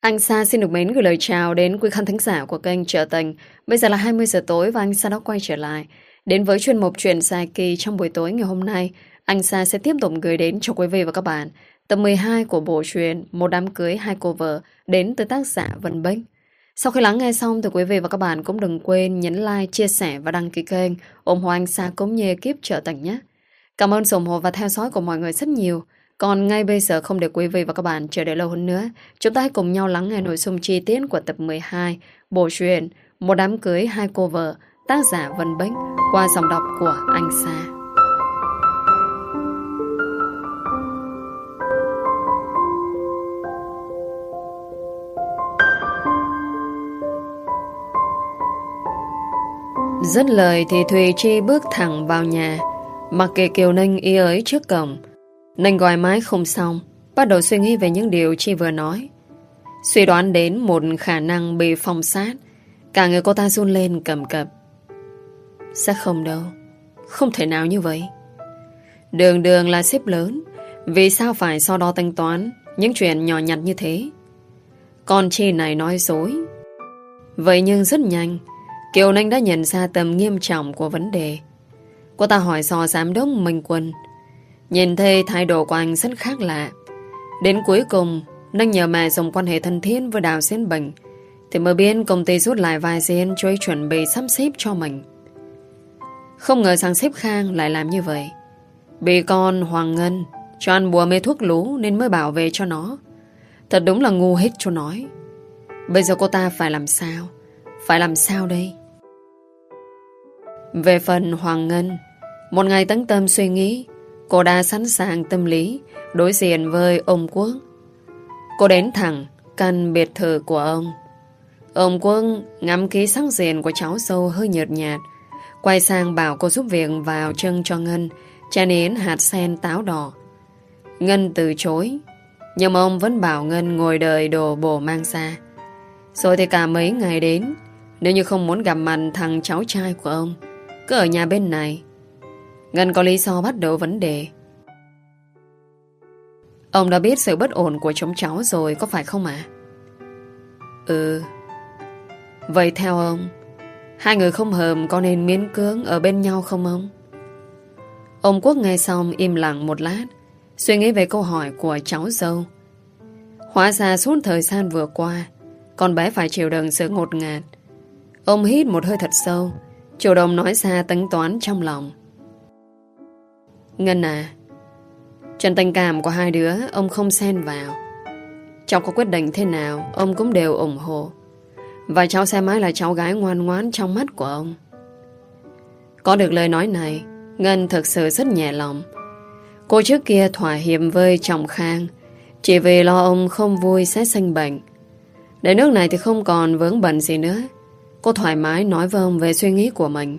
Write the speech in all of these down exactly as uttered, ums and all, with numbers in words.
Anh Sa xin được mến gửi lời chào đến quý khán thính giả của kênh Trở Tình. Bây giờ là hai mươi giờ tối và anh Sa đã quay trở lại. Đến với chuyên mục Chuyện dài kỳ trong buổi tối ngày hôm nay, anh Sa sẽ tiếp tục gửi đến cho quý vị và các bạn tập mười hai của bộ truyện Một đám cưới hai cô vợ đến từ tác giả Vân Bích. Sau khi lắng nghe xong thì quý vị và các bạn cũng đừng quên nhấn like, chia sẻ và đăng ký kênh ủng hộ anh Sa cũng như ekip Trở Tình nhé. Cảm ơn sự ủng hộ và theo dõi của mọi người rất nhiều. Còn ngay bây giờ không để quý vị và các bạn chờ đợi lâu hơn nữa, chúng ta hãy cùng nhau lắng nghe nội dung chi tiết của tập mười hai bộ truyện Một đám cưới hai cô vợ, tác giả Vân Bích qua giọng đọc của anh Sa. Dứt lời thì Thùy Chi bước thẳng vào nhà, mặc kệ Kiều Ninh ý ới trước cổng. Ninh gọi mãi không xong, bắt đầu suy nghĩ về những điều Chi vừa nói. Suy đoán đến một khả năng bị phong sát. Cả người cô ta run lên cầm cập. Sẽ không đâu, không thể nào như vậy. Đường đường là sếp lớn, vì sao phải so đo tính toán những chuyện nhỏ nhặt như thế? Con Chi này nói dối. Vậy nhưng rất nhanh Kiều Ninh đã nhận ra tầm nghiêm trọng của vấn đề. Cô ta hỏi dò giám đốc Minh Quân. Nhìn thấy thái độ của anh rất khác lạ. Đến cuối cùng Ninh nhờ mẹ dùng quan hệ thân thiết với Đào Diễn Bình thì mới biết công ty rút lại vài diễn cho ấy chuẩn bị sắp xếp cho mình. Không ngờ rằng sếp Khang lại làm như vậy. Bị con Hoàng Ngân cho ăn bùa mê thuốc lú nên mới bảo vệ cho nó. Thật đúng là ngu hết cho nói. Bây giờ cô ta phải làm sao? Phải làm sao đây? Về phần Hoàng Ngân, một ngày tĩnh tâm suy nghĩ, cô đã sẵn sàng tâm lý đối diện với ông Quốc. Cô đến thẳng căn biệt thự của ông. Ông Quốc ngắm kỹ sắc diện của cháu dâu hơi nhợt nhạt, quay sang bảo cô giúp việc vào chân cho Ngân chén yến hạt sen táo đỏ. Ngân từ chối, nhưng ông vẫn bảo Ngân ngồi đợi đồ bổ mang ra. Rồi thì cả mấy ngày đến, nếu như không muốn gặp mặt thằng cháu trai của ông, cứ ở nhà bên này. Ngân có lý do bắt đầu vấn đề. Ông đã biết sự bất ổn của chúng cháu rồi, có phải không ạ? Ừ. Vậy theo ông, hai người không hợp có nên miễn cưỡng ở bên nhau không ông? Ông Quốc nghe xong im lặng một lát, suy nghĩ về câu hỏi của cháu dâu. Hóa ra suốt thời gian vừa qua, con bé phải chịu đựng sự ngột ngạt. Ông hít một hơi thật sâu, chủ động nói ra tính toán trong lòng. Ngân à, chuyện tình cảm của hai đứa ông không xen vào. Cháu có quyết định thế nào ông cũng đều ủng hộ. Và cháu sẽ mãi là cháu gái ngoan ngoãn trong mắt của ông. Có được lời nói này, Ngân thực sự rất nhẹ lòng. Cô trước kia thỏa hiệp với chồng Khang chỉ vì lo ông không vui sẽ sinh bệnh. Đến nước này thì không còn vướng bận gì nữa. Cô thoải mái nói với ông về suy nghĩ của mình.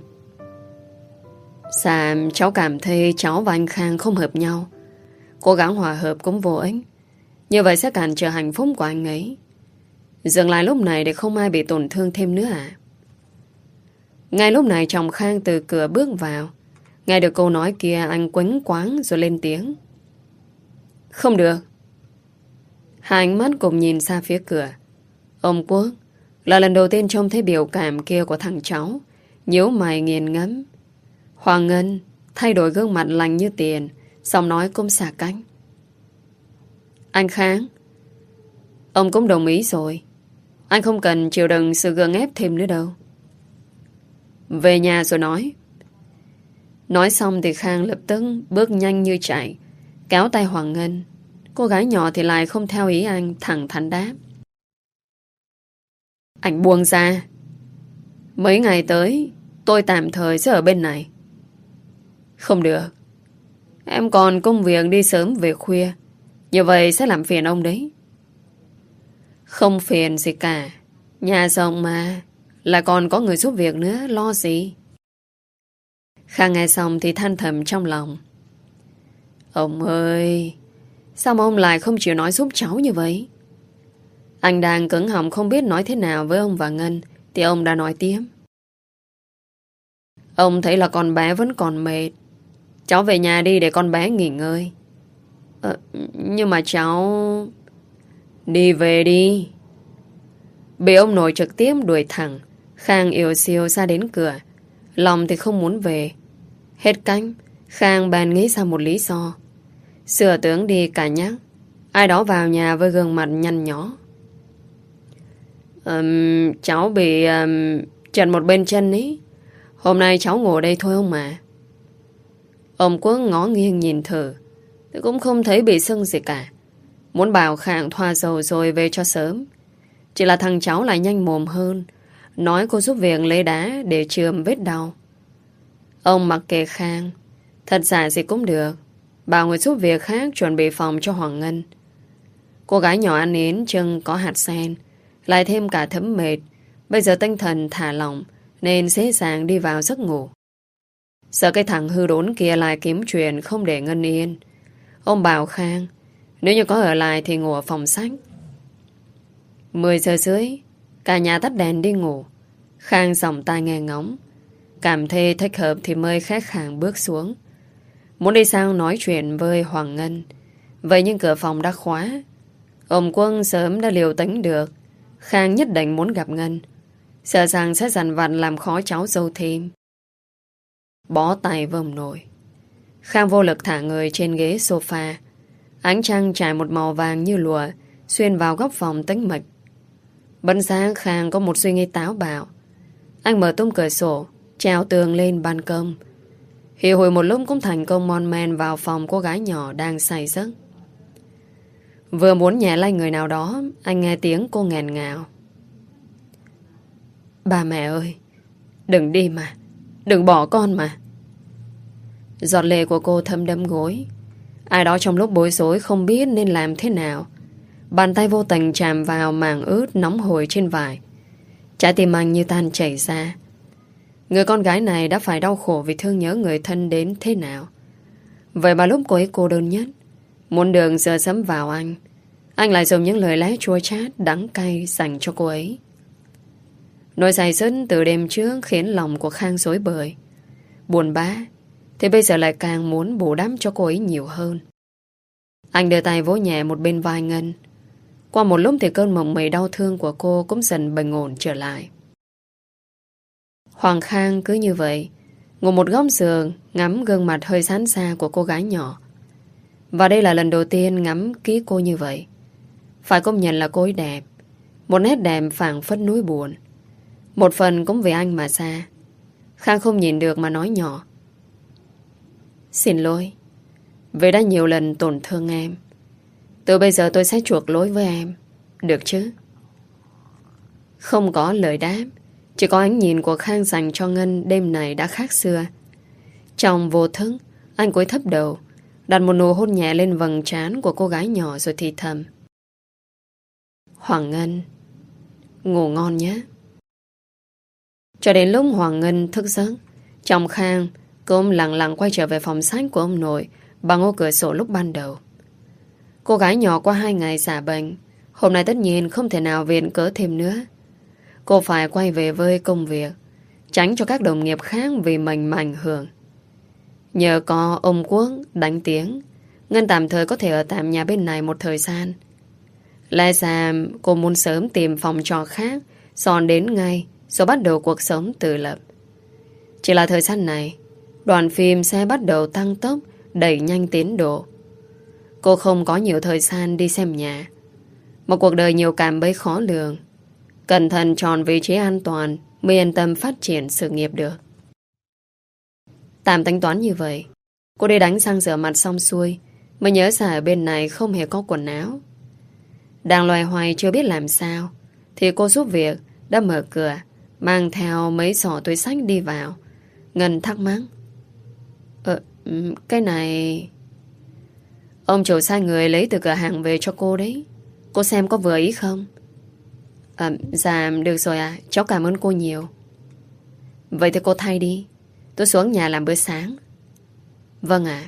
Dạ, cháu cảm thấy cháu và anh Khang không hợp nhau. Cố gắng hòa hợp cũng vô ích. Như vậy sẽ cản trở hạnh phúc của anh ấy. Dừng lại lúc này để không ai bị tổn thương thêm nữa à? Ngay lúc này chồng Khang từ cửa bước vào. Nghe được câu nói kia, anh quánh quáng rồi lên tiếng. Không được. Hai ánh mắt cùng nhìn ra phía cửa. Ông Quốc là lần đầu tiên trông thấy biểu cảm kia của thằng cháu, nhíu mày nghiền ngẫm. Hoàng Ngân thay đổi gương mặt lành như tiền, giọng nói cũng xả cánh. Anh Khang, ông cũng đồng ý rồi. Anh không cần chịu đựng sự gượng ép thêm nữa đâu. Về nhà rồi nói. Nói xong thì Khang lập tức bước nhanh như chạy, kéo tay Hoàng Ngân. Cô gái nhỏ thì lại không theo ý anh, thẳng thắn đáp. Anh buông ra. Mấy ngày tới tôi tạm thời sẽ ở bên này. Không được. Em còn công việc đi sớm về khuya, như vậy sẽ làm phiền ông đấy. Không phiền gì cả. Nhà rộng mà, lại còn có người giúp việc nữa, lo gì. Khang nghe xong thì than thầm trong lòng. Ông ơi, sao mà ông lại không chịu nói giúp cháu như vậy? Anh đang cứng họng không biết nói thế nào với ông và Ngân, thì ông đã nói tiếp. Ông thấy là con bé vẫn còn mệt. Cháu về nhà đi để con bé nghỉ ngơi. Ờ, nhưng mà cháu... Đi về đi. Bị ông nội trực tiếp đuổi thẳng, Khang yếu siêu ra đến cửa. Lòng thì không muốn về. Hết cánh, Khang bèn nghĩ ra một lý do. Sửa tướng đi cả nhắc. Ai đó vào nhà với gương mặt nhăn nhó. um, Cháu bị um, chật một bên chân ý. Hôm nay cháu ngủ ở đây thôi ông mà. Ông Quốc ngó nghiêng nhìn thử, thì cũng không thấy bị sưng gì cả. Muốn bảo Khang thoa dầu rồi về cho sớm. Chỉ là thằng cháu lại nhanh mồm hơn, nói cô giúp việc lấy đá để chườm vết đau. Ông mặc kệ Khang, thật giả gì cũng được, bảo người giúp việc khác chuẩn bị phòng cho Hoàng Ngân. Cô gái nhỏ ăn yến chân có hạt sen, lại thêm cả thấm mệt. Bây giờ tinh thần thả lỏng nên dễ dàng đi vào giấc ngủ. Sợ cái thằng hư đốn kia lại kiếm chuyện không để Ngân yên, ông bảo Khang nếu như có ở lại thì ngủ ở phòng sách. Mười giờ rưỡi, cả nhà tắt đèn đi ngủ. Khang giọng tai nghe ngóng, cảm thấy thích hợp thì mới khách hàng bước xuống, muốn đi sang nói chuyện với Hoàng Ngân. Vậy nhưng cửa phòng đã khóa. Ông Quân sớm đã liều tính được Khang nhất định muốn gặp Ngân, sợ rằng sẽ dằn vặt làm khó cháu dâu thêm. Bó tay với ông nội, Khang vô lực thả người trên ghế sofa. Ánh trăng trải một màu vàng như lụa xuyên vào góc phòng tĩnh mịch. Bỗng sáng Khang có một suy nghĩ táo bạo. Anh mở tung cửa sổ, trèo tường lên ban công. Hiểu hồi một lúc cũng thành công mon men vào phòng cô gái nhỏ đang say giấc. Vừa muốn nhẹ lay người nào đó, anh nghe tiếng cô nghẹn ngào. Ba mẹ ơi, đừng đi mà, đừng bỏ con mà. Giọt lệ của cô thấm đẫm gối. Ai đó trong lúc bối rối không biết nên làm thế nào, bàn tay vô tình chạm vào màng ướt nóng hổi trên vải. Trái tim anh như tan chảy ra. Người con gái này đã phải đau khổ vì thương nhớ người thân đến thế nào. Vậy mà lúc cô ấy cô đơn nhất, muốn đường dựa sấm vào anh, anh lại dùng những lời lẽ chua chát đắng cay dành cho cô ấy. Nỗi dày dứt từ đêm trước khiến lòng của Khang rối bời. Buồn bã, thì bây giờ lại càng muốn bù đắp cho cô ấy nhiều hơn. Anh đưa tay vỗ nhẹ một bên vai Ngân. Qua một lúc thì cơn mộng mây đau thương của cô cũng dần bình ổn trở lại. Hoàng Khang cứ như vậy ngồi một góc giường, ngắm gương mặt hơi xán xa của cô gái nhỏ. Và đây là lần đầu tiên ngắm kỹ cô như vậy. Phải công nhận là cô ấy đẹp, một nét đẹp phảng phất núi buồn. Một phần cũng vì anh mà ra. Khang không nhìn được mà nói nhỏ. Xin lỗi vì đã nhiều lần tổn thương em. Từ bây giờ tôi sẽ chuộc lỗi với em, được chứ? Không có lời đáp, chỉ có ánh nhìn của Khang dành cho Ngân đêm này đã khác xưa. Trong vô thức, anh cúi thấp đầu, đặt một nụ hôn nhẹ lên vầng trán của cô gái nhỏ rồi thì thầm. Hoàng Ngân, ngủ ngon nhé. Cho đến lúc Hoàng Ngân thức giấc, chồng Khang cũng lặng lặng quay trở về phòng sách của ông nội bằng ô cửa sổ lúc ban đầu. Cô gái nhỏ qua hai ngày xả bệnh, hôm nay tất nhiên không thể nào viện cớ thêm nữa. Cô phải quay về với công việc, tránh cho các đồng nghiệp khác vì mình mà ảnh hưởng. Nhờ có ông Quốc đánh tiếng, Ngân tạm thời có thể ở tạm nhà bên này một thời gian. Lẽ ra cô muốn sớm tìm phòng trọ khác, dọn đến ngay rồi bắt đầu cuộc sống tự lập. Chỉ là thời gian này, đoàn phim sẽ bắt đầu tăng tốc, đẩy nhanh tiến độ. Cô không có nhiều thời gian đi xem nhà. Một cuộc đời nhiều cạm bẫy khó lường. Cẩn thận chọn vị trí an toàn mới yên tâm phát triển sự nghiệp được. Tạm tính toán như vậy, cô đi đánh răng rửa mặt xong xuôi mới nhớ ra ở bên này không hề có quần áo. Đang loay hoay chưa biết làm sao thì cô giúp việc đã mở cửa, mang theo mấy giỏ túi xách đi vào. Ngân thắc mắc. Ờ, cái này... Ông chủ sai người lấy từ cửa hàng về cho cô đấy. Cô xem có vừa ý không? À, dạ được rồi à, cháu cảm ơn cô nhiều. Vậy thì cô thay đi, tôi xuống nhà làm bữa sáng. Vâng ạ.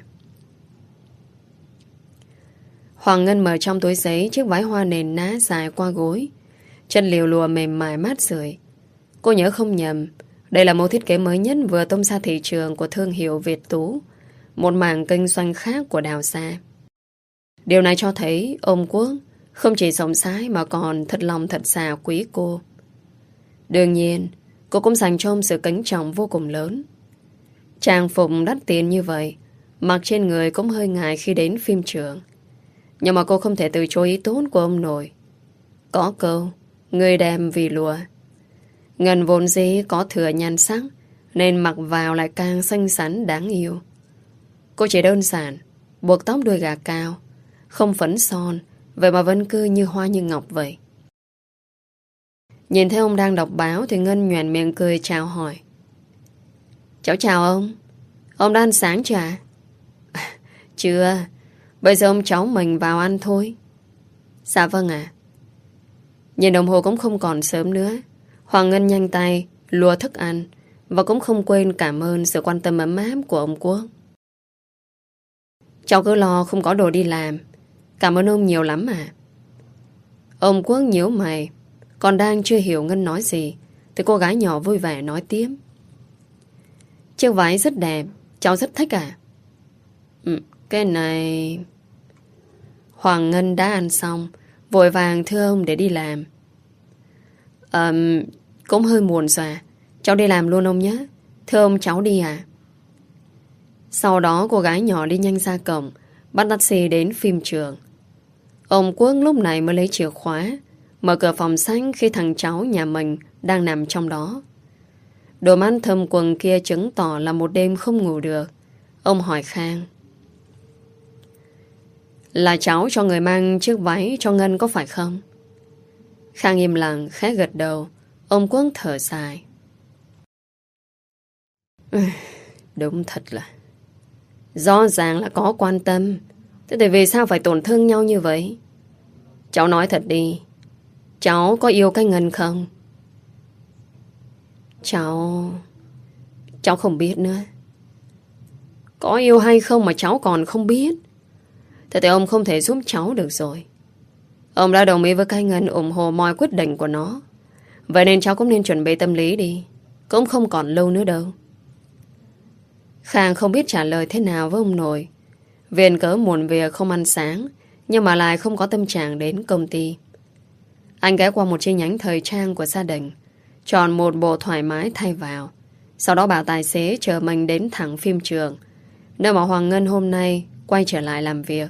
Hoàng Ngân mở trong túi giấy chiếc váy hoa nền ná dài qua gối, chân liều lùa mềm mại mát rượi. Cô nhớ không nhầm, đây là mẫu thiết kế mới nhất vừa tung ra thị trường của thương hiệu Việt Tú, một mảng kinh doanh khác của Đào Gia. Điều này cho thấy ông Quốc không chỉ sống sái mà còn thật lòng thật xà quý cô. Đương nhiên, cô cũng dành cho ông sự kính trọng vô cùng lớn. Trang phục đắt tiền như vậy, mặc trên người cũng hơi ngại khi đến phim trường. Nhưng mà cô không thể từ chối ý tốt của ông nội. Có câu, người đẹp vì lùa. Ngân vốn dĩ có thừa nhan sắc, nên mặc vào lại càng xinh xắn đáng yêu. Cô chỉ đơn giản buộc tóc đuôi gà cao, không phấn son, vậy mà vẫn cứ như hoa như ngọc vậy. Nhìn thấy ông đang đọc báo thì Ngân nhoẻn miệng cười chào hỏi. Cháu chào ông. Ông đã ăn sáng chưa ạ? Chưa. Bây giờ ông cháu mình vào ăn thôi. Dạ vâng ạ. Nhìn đồng hồ cũng không còn sớm nữa. Hoàng Ngân nhanh tay lùa thức ăn và cũng không quên cảm ơn sự quan tâm ấm áp của ông Quốc. Cháu cứ lo không có đồ đi làm. Cảm ơn ông nhiều lắm à. Ông Quốc nhíu mày, còn đang chưa hiểu Ngân nói gì thì cô gái nhỏ vui vẻ nói tiếp. Chiếc váy rất đẹp, cháu rất thích à? Ừ, cái này... Hoàng Ngân đã ăn xong, vội vàng thưa ông để đi làm. Ờm, cũng hơi muộn rồi à. Cháu đi làm luôn ông nhé. Thưa ông cháu đi à. Sau đó cô gái nhỏ đi nhanh ra cổng, bắt taxi đến phim trường. Ông Quốc lúc này mới lấy chìa khóa, mở cửa phòng sách khi thằng cháu nhà mình đang nằm trong đó. Đôi mắt thâm quầng kia chứng tỏ là một đêm không ngủ được. Ông hỏi Khang. Là cháu cho người mang chiếc váy cho Ngân có phải không? Khang im lặng khẽ gật đầu. Ông Quốc thở dài. Đúng thật là rõ ràng là có quan tâm. Thế thì vì sao phải tổn thương nhau như vậy? Cháu nói thật đi, cháu có yêu cái Ngân không? Cháu... Cháu không biết nữa. Có yêu hay không mà cháu còn không biết? Thế thì ông không thể giúp cháu được rồi. Ông đã đồng ý với cái Ngân ủng hộ mọi quyết định của nó. Vậy nên cháu cũng nên chuẩn bị tâm lý đi. Cũng không còn lâu nữa đâu. Khang không biết trả lời thế nào với ông nội. Viện cớ muộn việc không ăn sáng, nhưng mà lại không có tâm trạng đến công ty. Anh ghé qua một chi nhánh thời trang của gia đình, chọn một bộ thoải mái thay vào. Sau đó bảo tài xế chờ mình đến thẳng phim trường, nơi mà Hoàng Ngân hôm nay quay trở lại làm việc.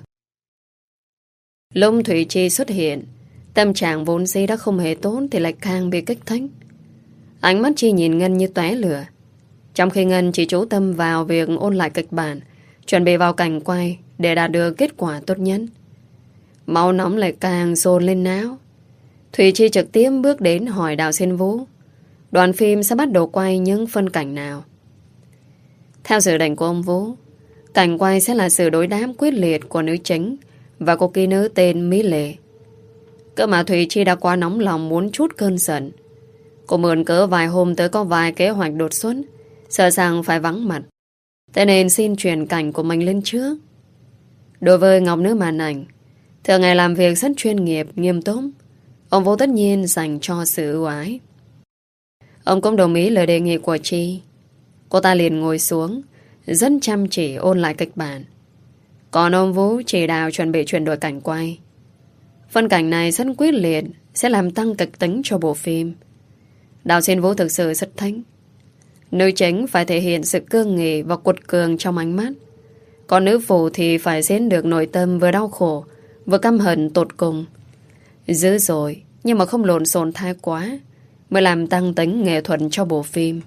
Lúc Thủy Chi xuất hiện, tâm trạng vốn dĩ đã không hề tốt thì lại càng bị kích thích. Ánh mắt Chi nhìn Ngân như tóe lửa, trong khi Ngân chỉ chú tâm vào việc ôn lại kịch bản, chuẩn bị vào cảnh quay để đạt được kết quả tốt nhất. Máu nóng lại càng dồn lên não. Thủy Chi trực tiếp bước đến hỏi Đào Xin Vũ đoàn phim sẽ bắt đầu quay những phân cảnh nào. Theo dự định của ông Vũ, cảnh quay sẽ là sự đối đáp quyết liệt của nữ chính và cô kỹ nữ tên Mỹ Lệ. Cơ mà Thủy Chi đã quá nóng lòng muốn trút cơn giận. Cô mượn cớ vài hôm tới có vài kế hoạch đột xuất, sợ rằng phải vắng mặt, thế nên xin chuyển cảnh của mình lên trước. Đối với Ngọc Nữ màn ảnh, thường ngày làm việc rất chuyên nghiệp, nghiêm túc. Ông Vũ tất nhiên dành cho sự ưu ái. Ông cũng đồng ý lời đề nghị của Chi. Cô ta liền ngồi xuống, rất chăm chỉ ôn lại kịch bản. Còn ông Vũ chỉ đạo chuẩn bị chuyển đổi cảnh quay. Phân cảnh này rất quyết liệt, sẽ làm tăng kịch tính cho bộ phim. Đào Xin Vũ thực sự rất thích. Nữ chính phải thể hiện sự cương nghị và quật cường trong ánh mắt. Còn nữ phụ thì phải diễn được nội tâm vừa đau khổ, vừa căm hận tột cùng. Dữ dội, nhưng mà không lộn xộn thái quá, mới làm tăng tính nghệ thuật cho bộ phim.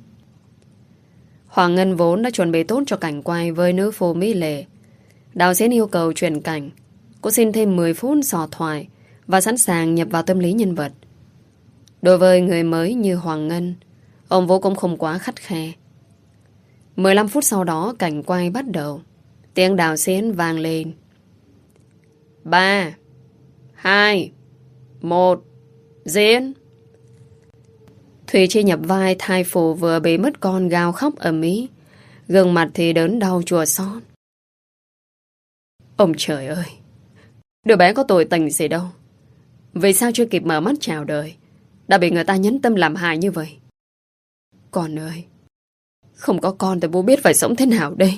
Hoàng Ngân vốn đã chuẩn bị tốt cho cảnh quay với nữ phụ Mỹ Lệ. Đạo diễn yêu cầu chuyển cảnh. Cô xin thêm mười phút sò thoại và sẵn sàng nhập vào tâm lý nhân vật. Đối với người mới như Hoàng Ngân, ông Vũ cũng không quá khắt khe. mười lăm phút sau đó cảnh quay bắt đầu. Tiếng đạo diễn vang lên. Ba, hai, một, diễn. Thùy Chi nhập vai thai phụ vừa bị mất con gào khóc ầm ĩ, gương mặt thì đớn đau chua xót. Ông trời ơi, đứa bé có tội tình gì đâu. Vì sao chưa kịp mở mắt chào đời đã bị người ta nhẫn tâm làm hại như vậy? Con ơi, không có con thì bố biết phải sống thế nào đây.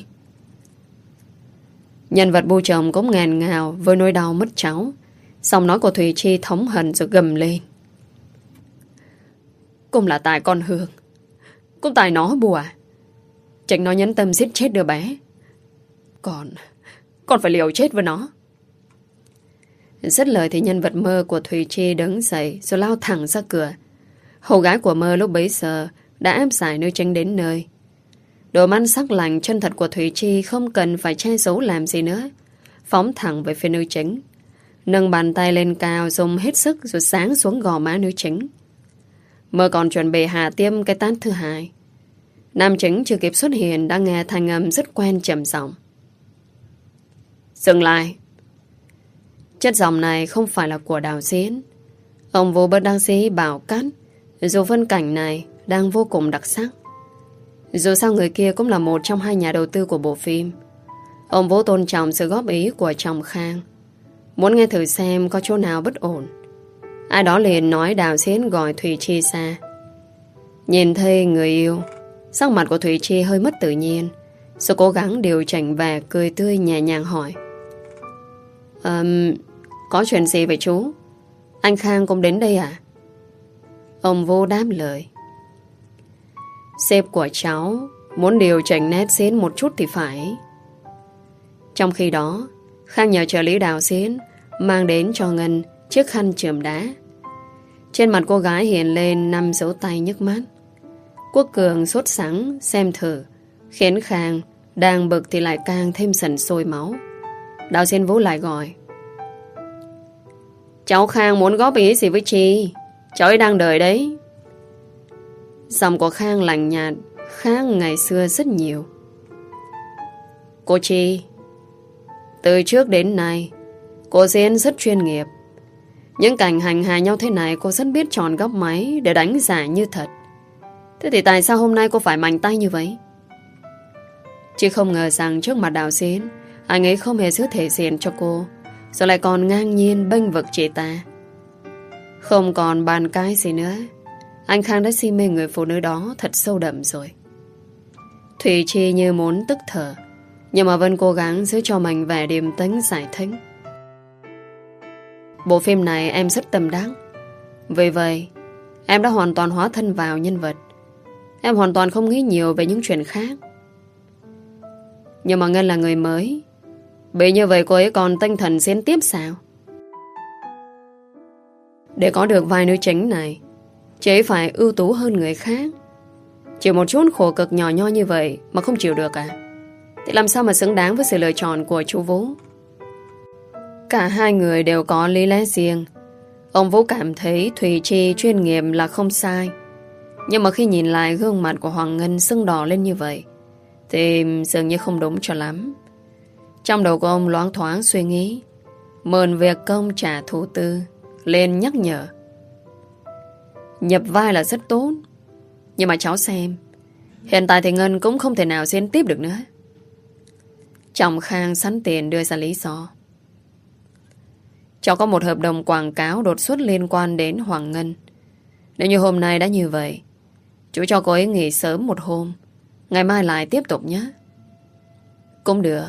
Nhân vật bố chồng cũng ngàn ngào với nỗi đau mất cháu. Giọng nói của Thùy Chi thống hận rồi gầm lên. Cũng là tại con Hương. Cũng tại nó bùa à? Chính nó nhẫn tâm giết chết đứa bé. Còn Còn phải liều chết với nó. Dứt lời thì nhân vật Mơ của Thùy Chi đứng dậy rồi lao thẳng ra cửa. Hầu gái của Mơ lúc bấy giờ đã áp giải nữ chính đến nơi. Đôi mắt sắc lạnh chân thật của Thùy Chi không cần phải che giấu làm gì nữa, phóng thẳng về phía nữ chính, nâng bàn tay lên cao, dùng hết sức rồi sáng xuống gò má nữ chính. Mơ còn chuẩn bị hạ tiêm cái tát thứ hai. Nam chính chưa kịp xuất hiện đã nghe thanh âm rất quen trầm giọng: "Dừng lại." Chất giọng này không phải là của đạo diễn. Ông vô bất đắc dĩ bảo cắt, dù phân cảnh này đang vô cùng đặc sắc. Dù sao người kia cũng là một trong hai nhà đầu tư của bộ phim. Ông vô tôn trọng sự góp ý của chồng Khang, muốn nghe thử xem có chỗ nào bất ổn. Ai đó liền nói đạo diễn gọi Thùy Chi ra. Nhìn thấy người yêu, sắc mặt của Thùy Chi hơi mất tự nhiên, rồi cố gắng điều chỉnh và cười tươi nhẹ nhàng hỏi: um, Có chuyện gì vậy chú? Anh Khang cũng đến đây à? Ông vô đáp lời: Sếp của cháu muốn điều chỉnh nét diễn một chút thì phải. Trong khi đó, Khang nhờ trợ lý đạo diễn mang đến cho Ngân chiếc khăn chườm đá. Trên mặt cô gái hiện lên năm dấu tay nhức mắt. Quốc Cường sốt sắng xem thử, khiến Khang đang bực thì lại càng thêm sần sôi máu. Đạo diễn Vũ lại gọi: Cháu Khang muốn góp ý gì với Chi? Cháu ấy đang đợi đấy. Giọng của Khang lạnh nhạt khác ngày xưa rất nhiều. Cô Chi, từ trước đến nay cô diễn rất chuyên nghiệp. Những cảnh hành hạ nhau thế này cô rất biết chọn góc máy để đánh giả như thật. Thế thì tại sao hôm nay cô phải mạnh tay như vậy? Chị không ngờ rằng trước mặt đạo diễn, anh ấy không hề giữ thể diện cho cô, rồi lại còn ngang nhiên bênh vực chị ta. Không còn bàn cái gì nữa, anh Khang đã si mê người phụ nữ đó thật sâu đậm rồi. Thùy Chi như muốn tức thở, nhưng mà vẫn cố gắng giữ cho mình vẻ điềm tĩnh giải thích: Bộ phim này em rất tâm đắc. Vì vậy em đã hoàn toàn hóa thân vào nhân vật. Em hoàn toàn không nghĩ nhiều về những chuyện khác. Nhưng mà Ngân là người mới, bị như vậy cô ấy còn tinh thần diễn tiếp sao? Để có được vai nữ chính này, chị ấy phải ưu tú hơn người khác. Chỉ một chút khổ cực nhỏ nho như vậy mà không chịu được à? Thì làm sao mà xứng đáng với sự lựa chọn của chú Vũ? Cả hai người đều có lý lẽ riêng. Ông Vũ cảm thấy Thùy Chi chuyên nghiệp là không sai. Nhưng mà khi nhìn lại gương mặt của Hoàng Ngân sưng đỏ lên như vậy thì dường như không đúng cho lắm. Trong đầu của ông loáng thoáng suy nghĩ, mượn việc công trả thù tư, lên nhắc nhở: Nhập vai là rất tốt, nhưng mà cháu xem, hiện tại thì Ngân cũng không thể nào diễn tiếp được nữa. Chồng Khang sẵn tiền đưa ra lý do: Cháu có một hợp đồng quảng cáo đột xuất liên quan đến Hoàng Ngân. Nếu như hôm nay đã như vậy, chú cho cô ấy nghỉ sớm một hôm, ngày mai lại tiếp tục nhé. Cũng được.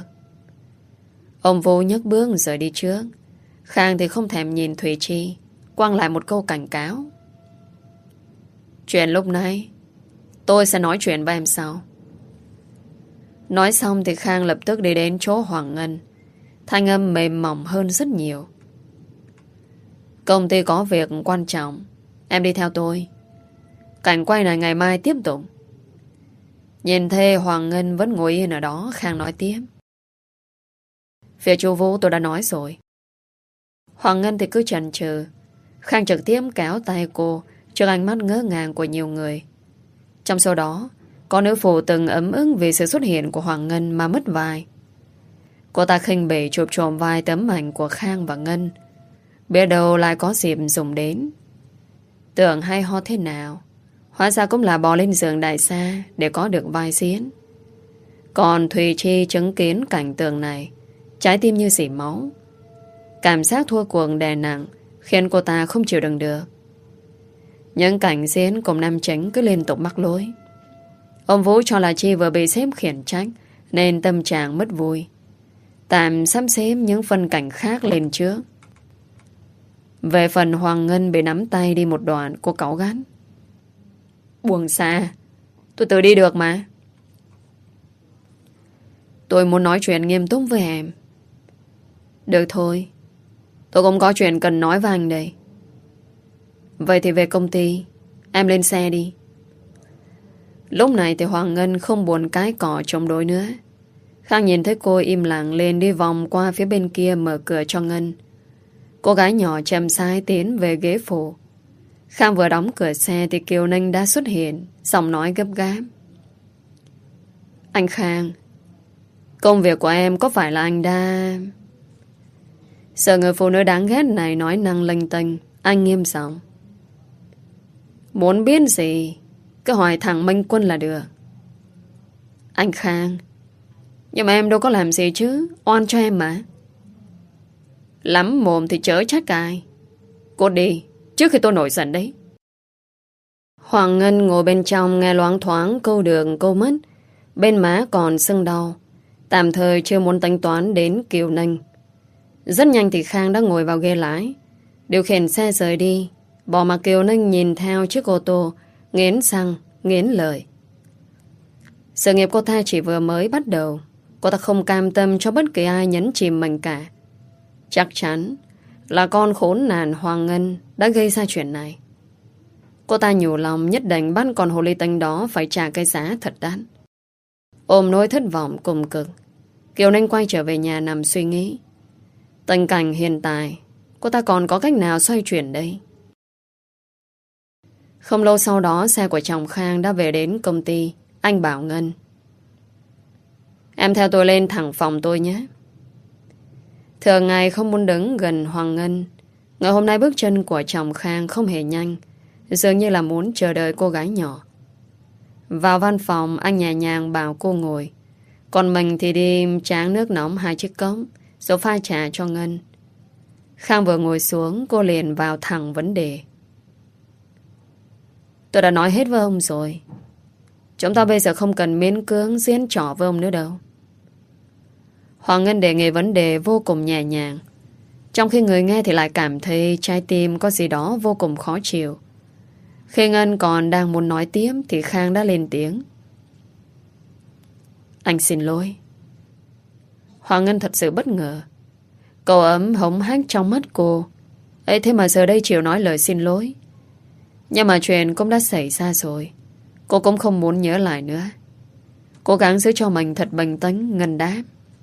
Ông Vô nhấc bước rời đi trước. Khang thì không thèm nhìn Thùy Chi, quăng lại một câu cảnh cáo: Chuyện lúc nãy tôi sẽ nói chuyện với em sau. Nói xong thì Khang lập tức đi đến chỗ Hoàng Ngân. Thanh âm mềm mỏng hơn rất nhiều: Công ty có việc quan trọng, em đi theo tôi. Cảnh quay này ngày mai tiếp tục. Nhìn thấy Hoàng Ngân vẫn ngồi yên ở đó, Khang nói tiếp: Phía chú Vũ tôi đã nói rồi. Hoàng Ngân thì cứ chần chừ. Khang trực tiếp kéo tay cô trước ánh mắt ngỡ ngàng của nhiều người. Trong số đó, có nữ phụ từng ấm ức vì sự xuất hiện của Hoàng Ngân mà mất vai. Cô ta khinh bỉ chụp trộm vai tấm ảnh của Khang và Ngân, biết đâu lại có dịp dùng đến. Tưởng hay ho thế nào, hóa ra cũng là bò lên giường đại gia để có được vai diễn. Còn Thùy Chi chứng kiến cảnh tượng này, trái tim như xỉ máu. Cảm giác thua cuộc đè nặng khiến cô ta không chịu đựng được. Những cảnh diễn cùng nam chính cứ liên tục mắc lỗi. Ông Vũ cho là Chi vừa bị sếp khiển trách nên tâm trạng mất vui, tạm sắp xếp những phân cảnh khác lên trước. Về phần Hoàng Ngân bị nắm tay đi một đoạn, cô cáu gắt: Buông xa. Tôi tự đi được mà. Tôi muốn nói chuyện nghiêm túc với em. Được thôi. Tôi cũng có chuyện cần nói với anh đây. Vậy thì về công ty. Em lên xe đi. Lúc này thì Hoàng Ngân không buồn cái cỏ chống đối nữa. Khang nhìn thấy cô im lặng lên đi vòng qua phía bên kia mở cửa cho Ngân. Cô gái nhỏ chậm rãi tiến về ghế phụ. Khang vừa đóng cửa xe thì Kiều Ninh đã xuất hiện, giọng nói gấp gáp. Anh Khang, công việc của em có phải là anh đã... Sợ người phụ nữ đáng ghét này nói năng lênh tênh, anh nghiêm giọng. Muốn biết gì, cứ hỏi thẳng Minh Quân là được. Anh Khang, nhưng mà em đâu có làm gì chứ, oan cho em mà. Lắm mồm thì chớ trách ai. Cô đi, trước khi tôi nổi giận đấy. Hoàng Ngân ngồi bên trong nghe loáng thoáng câu đường câu mất. Bên má còn sưng đau. Tạm thời chưa muốn tính toán đến Kiều Ninh. Rất nhanh thì Khang đã ngồi vào ghế lái, điều khiển xe rời đi. Bỏ mặc Kiều Ninh nhìn theo chiếc ô tô, nghiến răng, nghiến lợi. Sự nghiệp cô ta chỉ vừa mới bắt đầu. Cô ta không cam tâm cho bất kỳ ai nhấn chìm mình cả. Chắc chắn là con khốn nạn Hoàng Ngân đã gây ra chuyện này. Cô ta nhủ lòng nhất định bắt con hồ ly tinh đó phải trả cái giá thật đắt. Ôm nỗi thất vọng cùng cực, Kiều Ninh quay trở về nhà nằm suy nghĩ. Tình cảnh hiện tại, cô ta còn có cách nào xoay chuyển đây? Không lâu sau đó, xe của chồng Khang đã về đến công ty. Anh bảo Ngân: Em theo tôi lên thẳng phòng tôi nhé. Thường ngày không muốn đứng gần Hoàng Ngân, ngày hôm nay bước chân của chồng Khang không hề nhanh, dường như là muốn chờ đợi cô gái nhỏ. Vào văn phòng, anh nhẹ nhàng bảo cô ngồi, còn mình thì đi tráng nước nóng hai chiếc cốc, rồi pha trà cho Ngân. Khang vừa ngồi xuống, cô liền vào thẳng vấn đề. Tôi đã nói hết với ông rồi. Chúng ta bây giờ không cần miễn cưỡng diễn trò với ông nữa đâu. Hoàng Ngân đề nghị vấn đề vô cùng nhẹ nhàng, trong khi người nghe thì lại cảm thấy trái tim có gì đó vô cùng khó chịu. Khi Ngân còn đang muốn nói tiếp thì Khang đã lên tiếng. Anh xin lỗi. Hoàng Ngân thật sự bất ngờ. Cậu ấm hống hách trong mắt cô. Ấy thế mà giờ đây chịu nói lời xin lỗi. Nhưng mà chuyện cũng đã xảy ra rồi, cô cũng không muốn nhớ lại nữa. Cố gắng giữ cho mình thật bình tĩnh. Ngân đáp.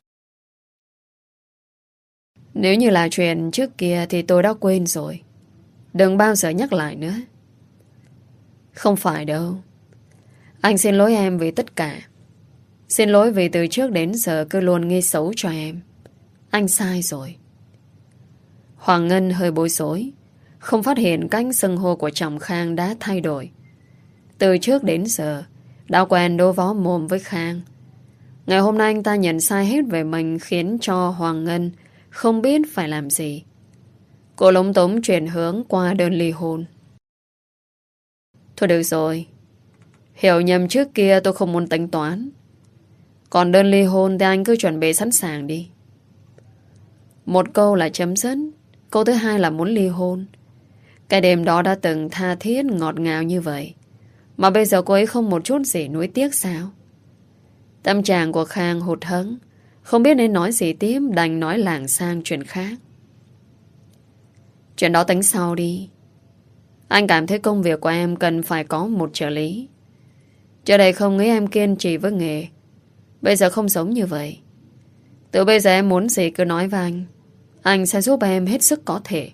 Nếu như là chuyện trước kia thì tôi đã quên rồi. Đừng bao giờ nhắc lại nữa. Không phải đâu. Anh xin lỗi em vì tất cả. Xin lỗi vì từ trước đến giờ cứ luôn nghĩ xấu cho em. Anh sai rồi. Hoàng Ngân hơi bối rối, không phát hiện cách xưng hô của chồng Khang đã thay đổi. Từ trước đến giờ đã quen đố vó mồm với Khang. Ngày hôm nay anh ta nhận sai hết về mình, khiến cho Hoàng Ngân không biết phải làm gì. Cô lúng túng chuyển hướng qua đơn ly hôn. Thôi được rồi, hiểu nhầm trước kia tôi không muốn tính toán. Còn đơn ly hôn thì anh cứ chuẩn bị sẵn sàng đi. Một câu là chấm dứt, câu thứ hai là muốn ly hôn. Cái đêm đó đã từng tha thiết ngọt ngào như vậy, mà bây giờ cô ấy không một chút gì nuối tiếc sao? Tâm trạng của Khang hụt hẫng, không biết nên nói gì tiếp, đành nói lảng sang chuyện khác. Chuyện đó tính sau đi. Anh cảm thấy công việc của em cần phải có một trợ lý. Trước đây không nghĩ em kiên trì với nghề, bây giờ không giống như vậy. Từ bây giờ em muốn gì cứ nói với anh, anh sẽ giúp em hết sức có thể.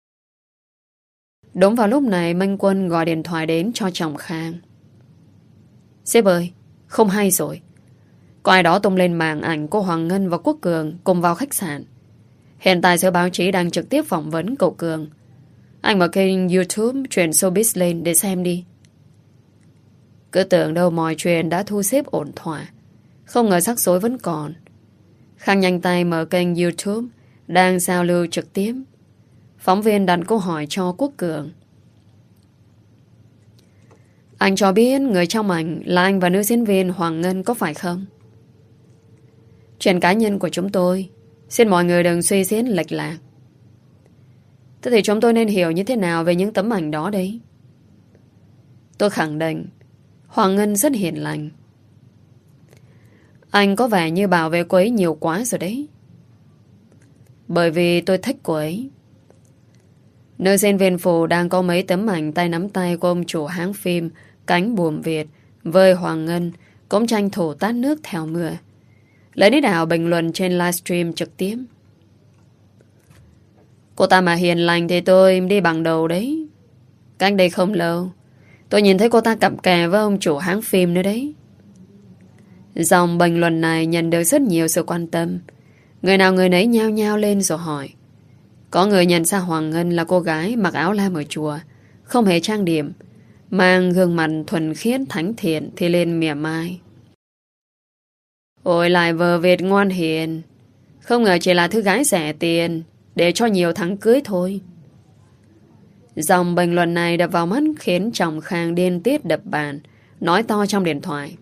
Đúng vào lúc này, Minh Quân gọi điện thoại đến cho chồng Khang. Sếp ơi, không hay rồi. Có ai đó tung lên màn ảnh của Hoàng Ngân và Quốc Cường cùng vào khách sạn. Hiện tại giới báo chí đang trực tiếp phỏng vấn cậu Cường. Anh mở kênh YouTube Chuyện Showbiz lên để xem đi. Cứ tưởng đâu mọi chuyện đã thu xếp ổn thỏa, không ngờ rắc rối vẫn còn. Khang nhanh tay mở kênh YouTube đang giao lưu trực tiếp. Phóng viên đặt câu hỏi cho Quốc Cường. Anh cho biết người trong ảnh là anh và nữ diễn viên Hoàng Ngân có phải không? Chuyện cá nhân của chúng tôi, xin mọi người đừng suy diễn lệch lạc. Thế thì chúng tôi nên hiểu như thế nào về những tấm ảnh đó đấy? Tôi khẳng định Hoàng Ngân rất hiền lành. Anh có vẻ như bảo vệ cô ấy nhiều quá rồi đấy. Bởi vì tôi thích cô ấy. Nơi diễn viên phụ đang có mấy tấm ảnh tay nắm tay của ông chủ hãng phim Cánh Buồm Việt với Hoàng Ngân cũng tranh thủ tát nước theo mưa. Lấy đích đạo bình luận trên livestream trực tiếp. Cô ta mà hiền lành thì tôi đi bằng đầu đấy. Cách đây không lâu tôi nhìn thấy cô ta cặp kè với ông chủ hãng phim nữa đấy. Dòng bình luận này nhận được rất nhiều sự quan tâm. Người nào người nấy nhao nhao lên rồi hỏi. Có người nhận ra Hoàng Ngân là cô gái mặc áo lam ở chùa, không hề trang điểm, mang gương mặt thuần khiết thánh thiện thì lên mỉa mai. Ôi lại vợ Việt ngoan hiền, không ngờ chỉ là thứ gái rẻ tiền để cho nhiều thắng cưới thôi. Dòng bình luận này đập vào mắt khiến chồng Khang điên tiết đập bàn, nói to trong điện thoại.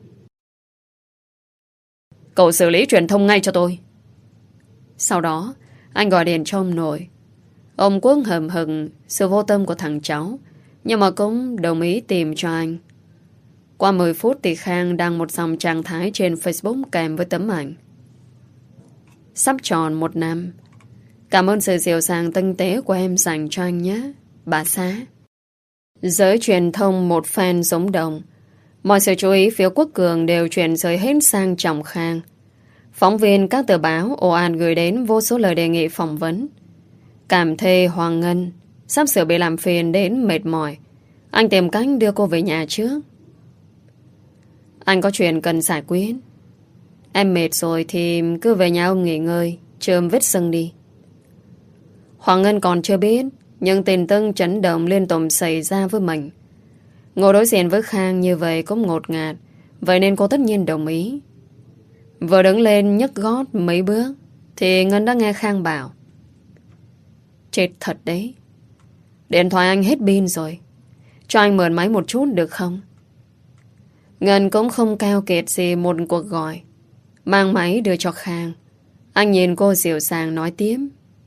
Cậu xử lý truyền thông ngay cho tôi. Sau đó anh gọi điện cho ông nội. Ông Quốc hầm hừng sự vô tâm của thằng cháu, nhưng mà cũng đồng ý tìm cho anh. Qua mười phút thì Khang đăng một dòng trạng thái trên Facebook kèm với tấm ảnh. Sắp tròn một năm. Cảm ơn sự dịu dàng tinh tế của em dành cho anh nhé, bà xã. Giới truyền thông một fan giống đồng. Mọi sự chú ý phía Quốc Cường đều chuyển rời hết sang chồng Khang. Phóng viên các tờ báo ồ ạt gửi đến vô số lời đề nghị phỏng vấn. Cảm thê Hoàng Ngân sắp sửa bị làm phiền đến mệt mỏi. Anh tìm cách đưa cô về nhà trước. Anh có chuyện cần giải quyết. Em mệt rồi thì cứ về nhà ông nghỉ ngơi, chườm vết sưng đi. Hoàng Ngân còn chưa biết, nhưng tin tức chấn động liên tục xảy ra với mình. Ngồi đối diện với Khang như vậy cũng ngột ngạt, vậy nên cô tất nhiên đồng ý. Vừa đứng lên nhấc gót mấy bước thì Ngân đã nghe Khang bảo. Chết thật đấy. Điện thoại anh hết pin rồi, cho anh mượn máy một chút được không? Ngân cũng không keo kiệt gì một cuộc gọi, mang máy đưa cho Khang. Anh nhìn cô dịu dàng nói tiếp.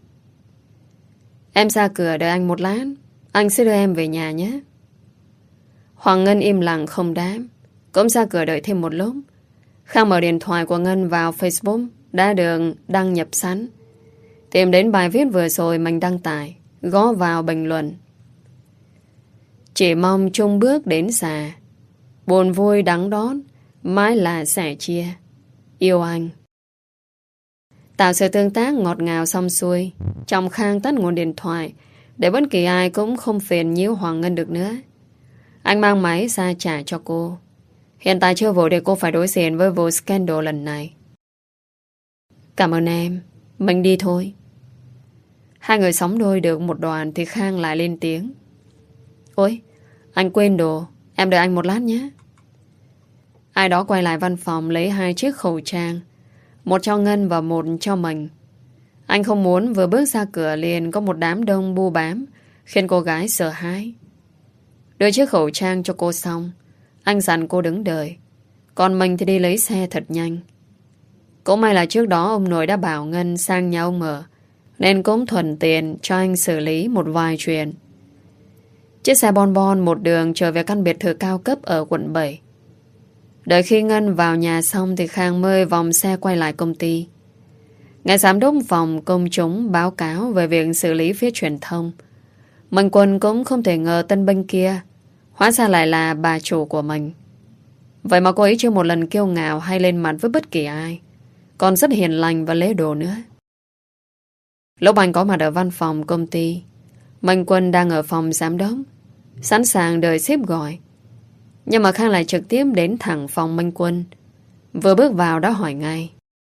Em ra cửa đợi anh một lát, anh sẽ đưa em về nhà nhé. Hoàng Ngân im lặng không đáp, cũng ra cửa đợi thêm một lúc. Khang mở điện thoại của Ngân vào Facebook đã được đăng nhập sẵn. Tìm đến bài viết vừa rồi mình đăng tải, gõ vào bình luận. Chỉ mong chung bước đến già, buồn vui đắng đót, mãi là sẻ chia. Yêu anh. Tạo sự tương tác ngọt ngào xong xuôi, chồng Khang tắt nguồn điện thoại để bất kỳ ai cũng không phiền nhiễu Hoàng Ngân được nữa. Anh mang máy ra trả cho cô. Hiện tại chưa vội để cô phải đối diện với vụ scandal lần này. Cảm ơn em, mình đi thôi. Hai người sống đôi được một đoạn thì Khang lại lên tiếng. Ôi, anh quên đồ, em đợi anh một lát nhé. Ai đó quay lại văn phòng lấy hai chiếc khẩu trang, một cho Ngân và một cho mình. Anh không muốn vừa bước ra cửa liền có một đám đông bu bám, khiến cô gái sợ hãi. Đưa chiếc khẩu trang cho cô xong, anh dặn cô đứng đợi, còn mình thì đi lấy xe thật nhanh. Cũng may là trước đó ông nội đã bảo Ngân sang nhà ông ở, nên cũng thuận tiện cho anh xử lý một vài chuyện. Chiếc xe bon bon một đường trở về căn biệt thự cao cấp ở quận bảy. Đợi khi Ngân vào nhà xong thì Khang mới vòng xe quay lại công ty. Ngài giám đốc phòng công chúng báo cáo về việc xử lý phía truyền thông. Mạnh Quân cũng không thể ngờ tân binh kia hóa ra lại là bà chủ của mình. Vậy mà cô ấy chưa một lần kiêu ngạo hay lên mặt với bất kỳ ai, còn rất hiền lành và lễ độ nữa. Lúc anh có mặt ở văn phòng công ty, Mạnh Quân đang ở phòng giám đốc, sẵn sàng đợi sếp gọi. Nhưng mà Khang lại trực tiếp đến thẳng phòng Mạnh Quân. Vừa bước vào đã hỏi ngay.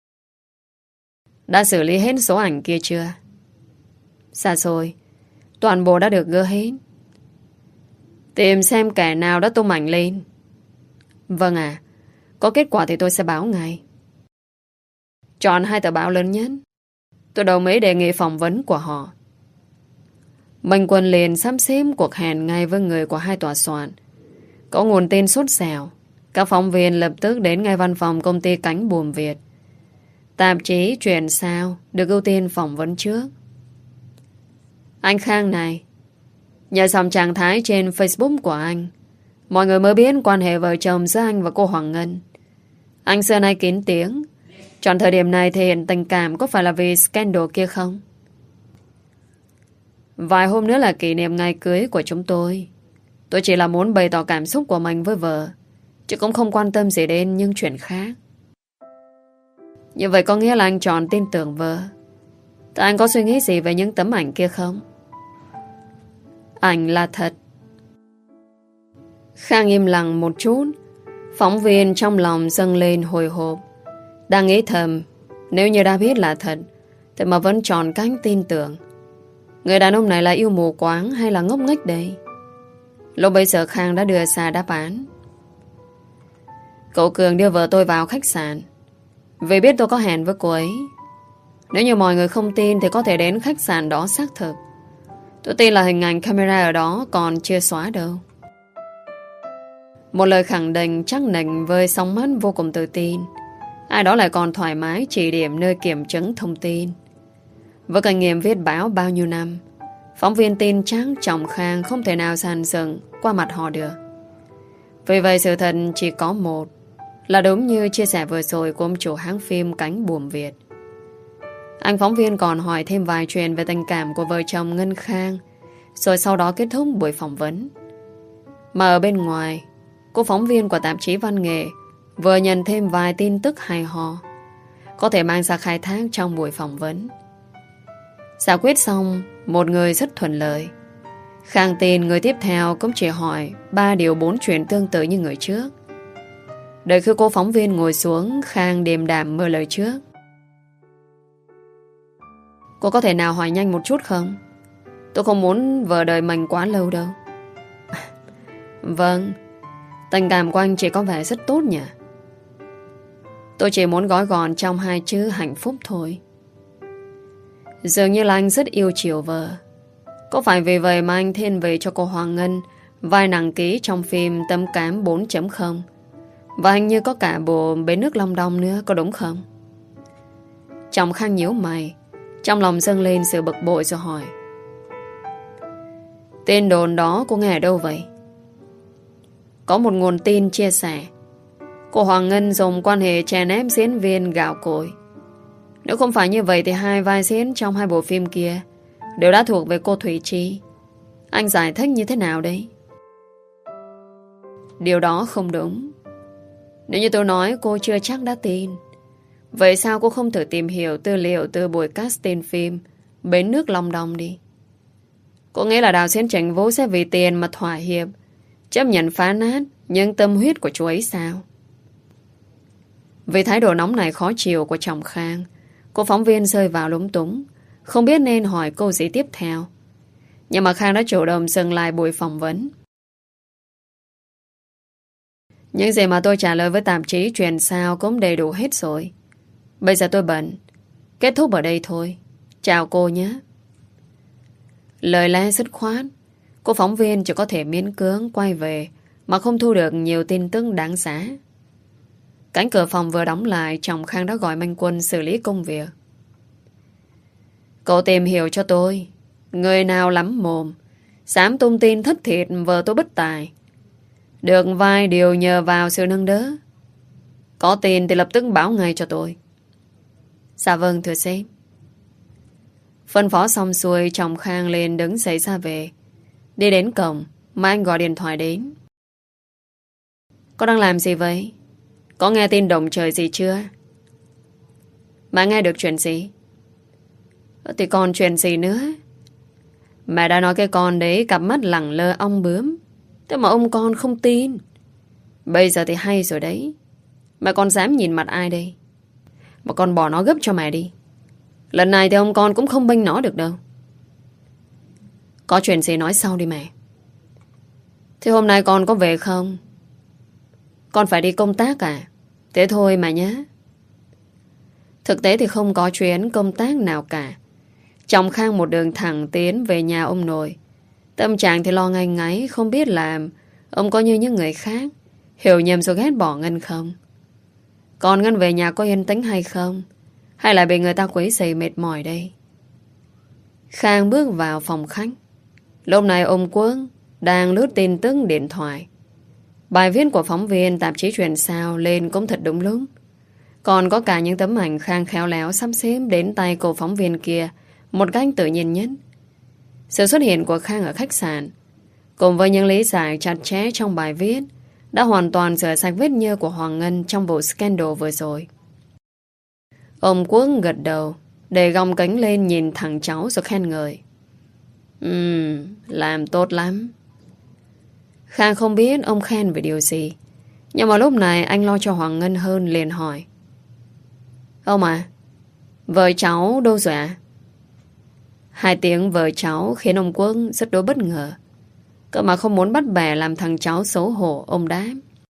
Đã xử lý hết số ảnh kia chưa? Dạ rồi, toàn bộ đã được gỡ hết. Tìm xem kẻ nào đã tung ảnh lên. Vâng ạ, có kết quả thì tôi sẽ báo ngay. Chọn hai tờ báo lớn nhất. Tôi đồng ý đề nghị phỏng vấn của họ. Mạnh Quân liền sắp xếp cuộc hẹn ngay với người của hai tòa soạn. Có nguồn tin sốt sẻo, các phóng viên lập tức đến ngay văn phòng công ty Cánh Buồm Việt. Tạp chí Chuyện Sao được ưu tiên phỏng vấn trước. Anh Khang này, nhờ dòng trạng thái trên Facebook của anh, Mọi người mới biết quan hệ vợ chồng giữa anh và cô Hoàng Ngân. Anh xưa nay kín tiếng. Chọn thời điểm này thể hiện tình cảm có phải là vì scandal kia không? Vài hôm nữa là kỷ niệm ngày cưới của chúng tôi. Tôi chỉ là muốn bày tỏ cảm xúc của mình với vợ, chứ cũng không quan tâm gì đến những chuyện khác. Như vậy có nghĩa là anh chọn tin tưởng vợ. Thế anh có suy nghĩ gì về những tấm ảnh kia không? Ảnh là thật. Khang im lặng một chút. Phóng viên trong lòng dâng lên hồi hộp. Đang nghĩ thầm, nếu như đã biết là thật thì mà vẫn chọn cách tin tưởng. Người đàn ông này là yêu mù quáng hay là ngốc nghếch đây? Lúc bây giờ Khang đã đưa ra đáp án. Cậu Cường đưa vợ tôi vào khách sạn vì biết tôi có hẹn với cô ấy. Nếu như mọi người không tin thì có thể đến khách sạn đó xác thực. Tôi tin là hình ảnh camera ở đó còn chưa xóa đâu. Một lời khẳng định chắc nịch với sóng mắt vô cùng tự tin. Ai đó lại còn thoải mái chỉ điểm nơi kiểm chứng thông tin. Với kinh nghiệm viết báo bao nhiêu năm, phóng viên tin chắc chồng Khang không thể nào sàn sừng qua mặt họ được. Vì vậy sự thật chỉ có một, là đúng như chia sẻ vừa rồi của ông chủ hãng phim Cánh Buồm Việt. Anh phóng viên còn hỏi thêm vài chuyện về tình cảm của vợ chồng Ngân Khang, rồi sau đó kết thúc buổi phỏng vấn. Mà ở bên ngoài, cô phóng viên của tạp chí Văn nghệ vừa nhận thêm vài tin tức hay ho, có thể mang ra khai thác trong buổi phỏng vấn. Giải quyết xong, một người rất thuận lợi. Khang tin người tiếp theo cũng chỉ hỏi ba điều bốn chuyện tương tự như người trước. Đợi khi cô phóng viên ngồi xuống, Khang điềm đạm mở lời trước. Cô có thể nào hỏi nhanh một chút không? Tôi không muốn vợ đợi mình quá lâu đâu. Vâng. Tình cảm của anh chỉ có vẻ rất tốt nhỉ? Tôi chỉ muốn gói gọn trong hai chữ hạnh phúc thôi. Dường như là anh rất yêu chiều vợ. Có phải vì vậy mà anh thiên về cho cô Hoàng Ngân vai nàng ký trong phim Tâm Cám bốn chấm không? Và hình như có cả bộ Bến Nước Long Đong nữa, có đúng không? Chồng Khang nhíu mày, trong lòng dâng lên sự bực bội rồi hỏi. Tên đồn đó cô nghe ở đâu vậy? Có một nguồn tin chia sẻ cô Hoàng Ngân dùng quan hệ chèn ép diễn viên gạo cội. Nếu không phải như vậy thì hai vai diễn trong hai bộ phim kia đều đã thuộc về cô Thủy Chi. Anh giải thích như thế nào đấy? Điều đó không đúng. Nếu như tôi nói cô chưa chắc đã tin. Vậy sao cô không thử tìm hiểu tư liệu từ buổi casting phim Bến Nước Long Đong đi? Cô nghĩ là đạo diễn Trịnh Vũ sẽ vì tiền mà thỏa hiệp, chấp nhận phá nát những tâm huyết của chú ấy sao? Vì thái độ nóng này khó chịu của chồng Khang, cô phóng viên rơi vào lúng túng, không biết nên hỏi câu gì tiếp theo. Nhưng mà Khang đã chủ động dừng lại buổi phỏng vấn. Những gì mà tôi trả lời với tạp chí truyền sao cũng đầy đủ hết rồi. Bây giờ tôi bận. Kết thúc ở đây thôi. Chào cô nhé. Lời lẽ dứt khoát, cô phóng viên chỉ có thể miễn cưỡng quay về mà không thu được nhiều tin tức đáng giá. Cánh cửa phòng vừa đóng lại, chồng Khang đã gọi Minh Quân xử lý công việc. Cậu tìm hiểu cho tôi người nào lắm mồm dám tung tin thất thiệt vợ tôi bất tài, được vài điều nhờ vào sự nâng đỡ. Có tin thì lập tức báo ngay cho tôi. Dạ vâng thưa sếp. Phân phó xong xuôi, chồng Khang lên đứng dậy ra về. Đi đến cổng mà anh gọi điện thoại đến. Có đang làm gì vậy? Có nghe tin động trời gì chưa? Mà nghe được chuyện gì? Thì còn chuyện gì nữa? Mẹ đã nói cái con đấy cặp mắt lẳng lơ ong bướm, thế mà ông con không tin. Bây giờ thì hay rồi đấy. Mẹ con dám nhìn mặt ai đây? Mà con bỏ nó gấp cho mẹ đi. Lần này thì ông con cũng không bênh nó được đâu. Có chuyện gì nói sau đi mẹ. Thế hôm nay con có về không? Con phải đi công tác à? Thế thôi mà nhé. Thực tế thì không có chuyến công tác nào cả. Chồng Khang một đường thẳng tiến về nhà ông nội. Tâm trạng thì lo ngay ngáy, không biết làm ông có như những người khác hiểu nhầm rồi ghét bỏ Ngân không. Còn Ngân về nhà có yên tĩnh hay không, hay là bị người ta quấy rầy mệt mỏi đây? Khang bước vào phòng khách. Lúc này ông Quốc đang lướt tin tức điện thoại. Bài viết của phóng viên tạp chí Truyền Sao lên cũng thật đúng lúc. Còn có cả những tấm ảnh Khang khéo léo sắp xếp đến tay cô phóng viên kia một cách tự nhiên nhất. Sự xuất hiện của Khang ở khách sạn cùng với những lý giải chặt chẽ trong bài viết đã hoàn toàn rửa sạch vết nhơ của Hoàng Ngân trong vụ scandal vừa rồi. Ông Quốc gật đầu để gòng cánh lên nhìn thằng cháu rồi khen ngợi. Ừm, làm tốt lắm. Khang không biết ông khen về điều gì, nhưng mà lúc này anh lo cho Hoàng Ngân hơn, liền hỏi. Ông à, vợ cháu đâu rồi ạ? Hai tiếng vợ cháu khiến ông Quốc rất đối bất ngờ. Cơ mà không muốn bắt bẻ làm thằng cháu xấu hổ, ông đáp.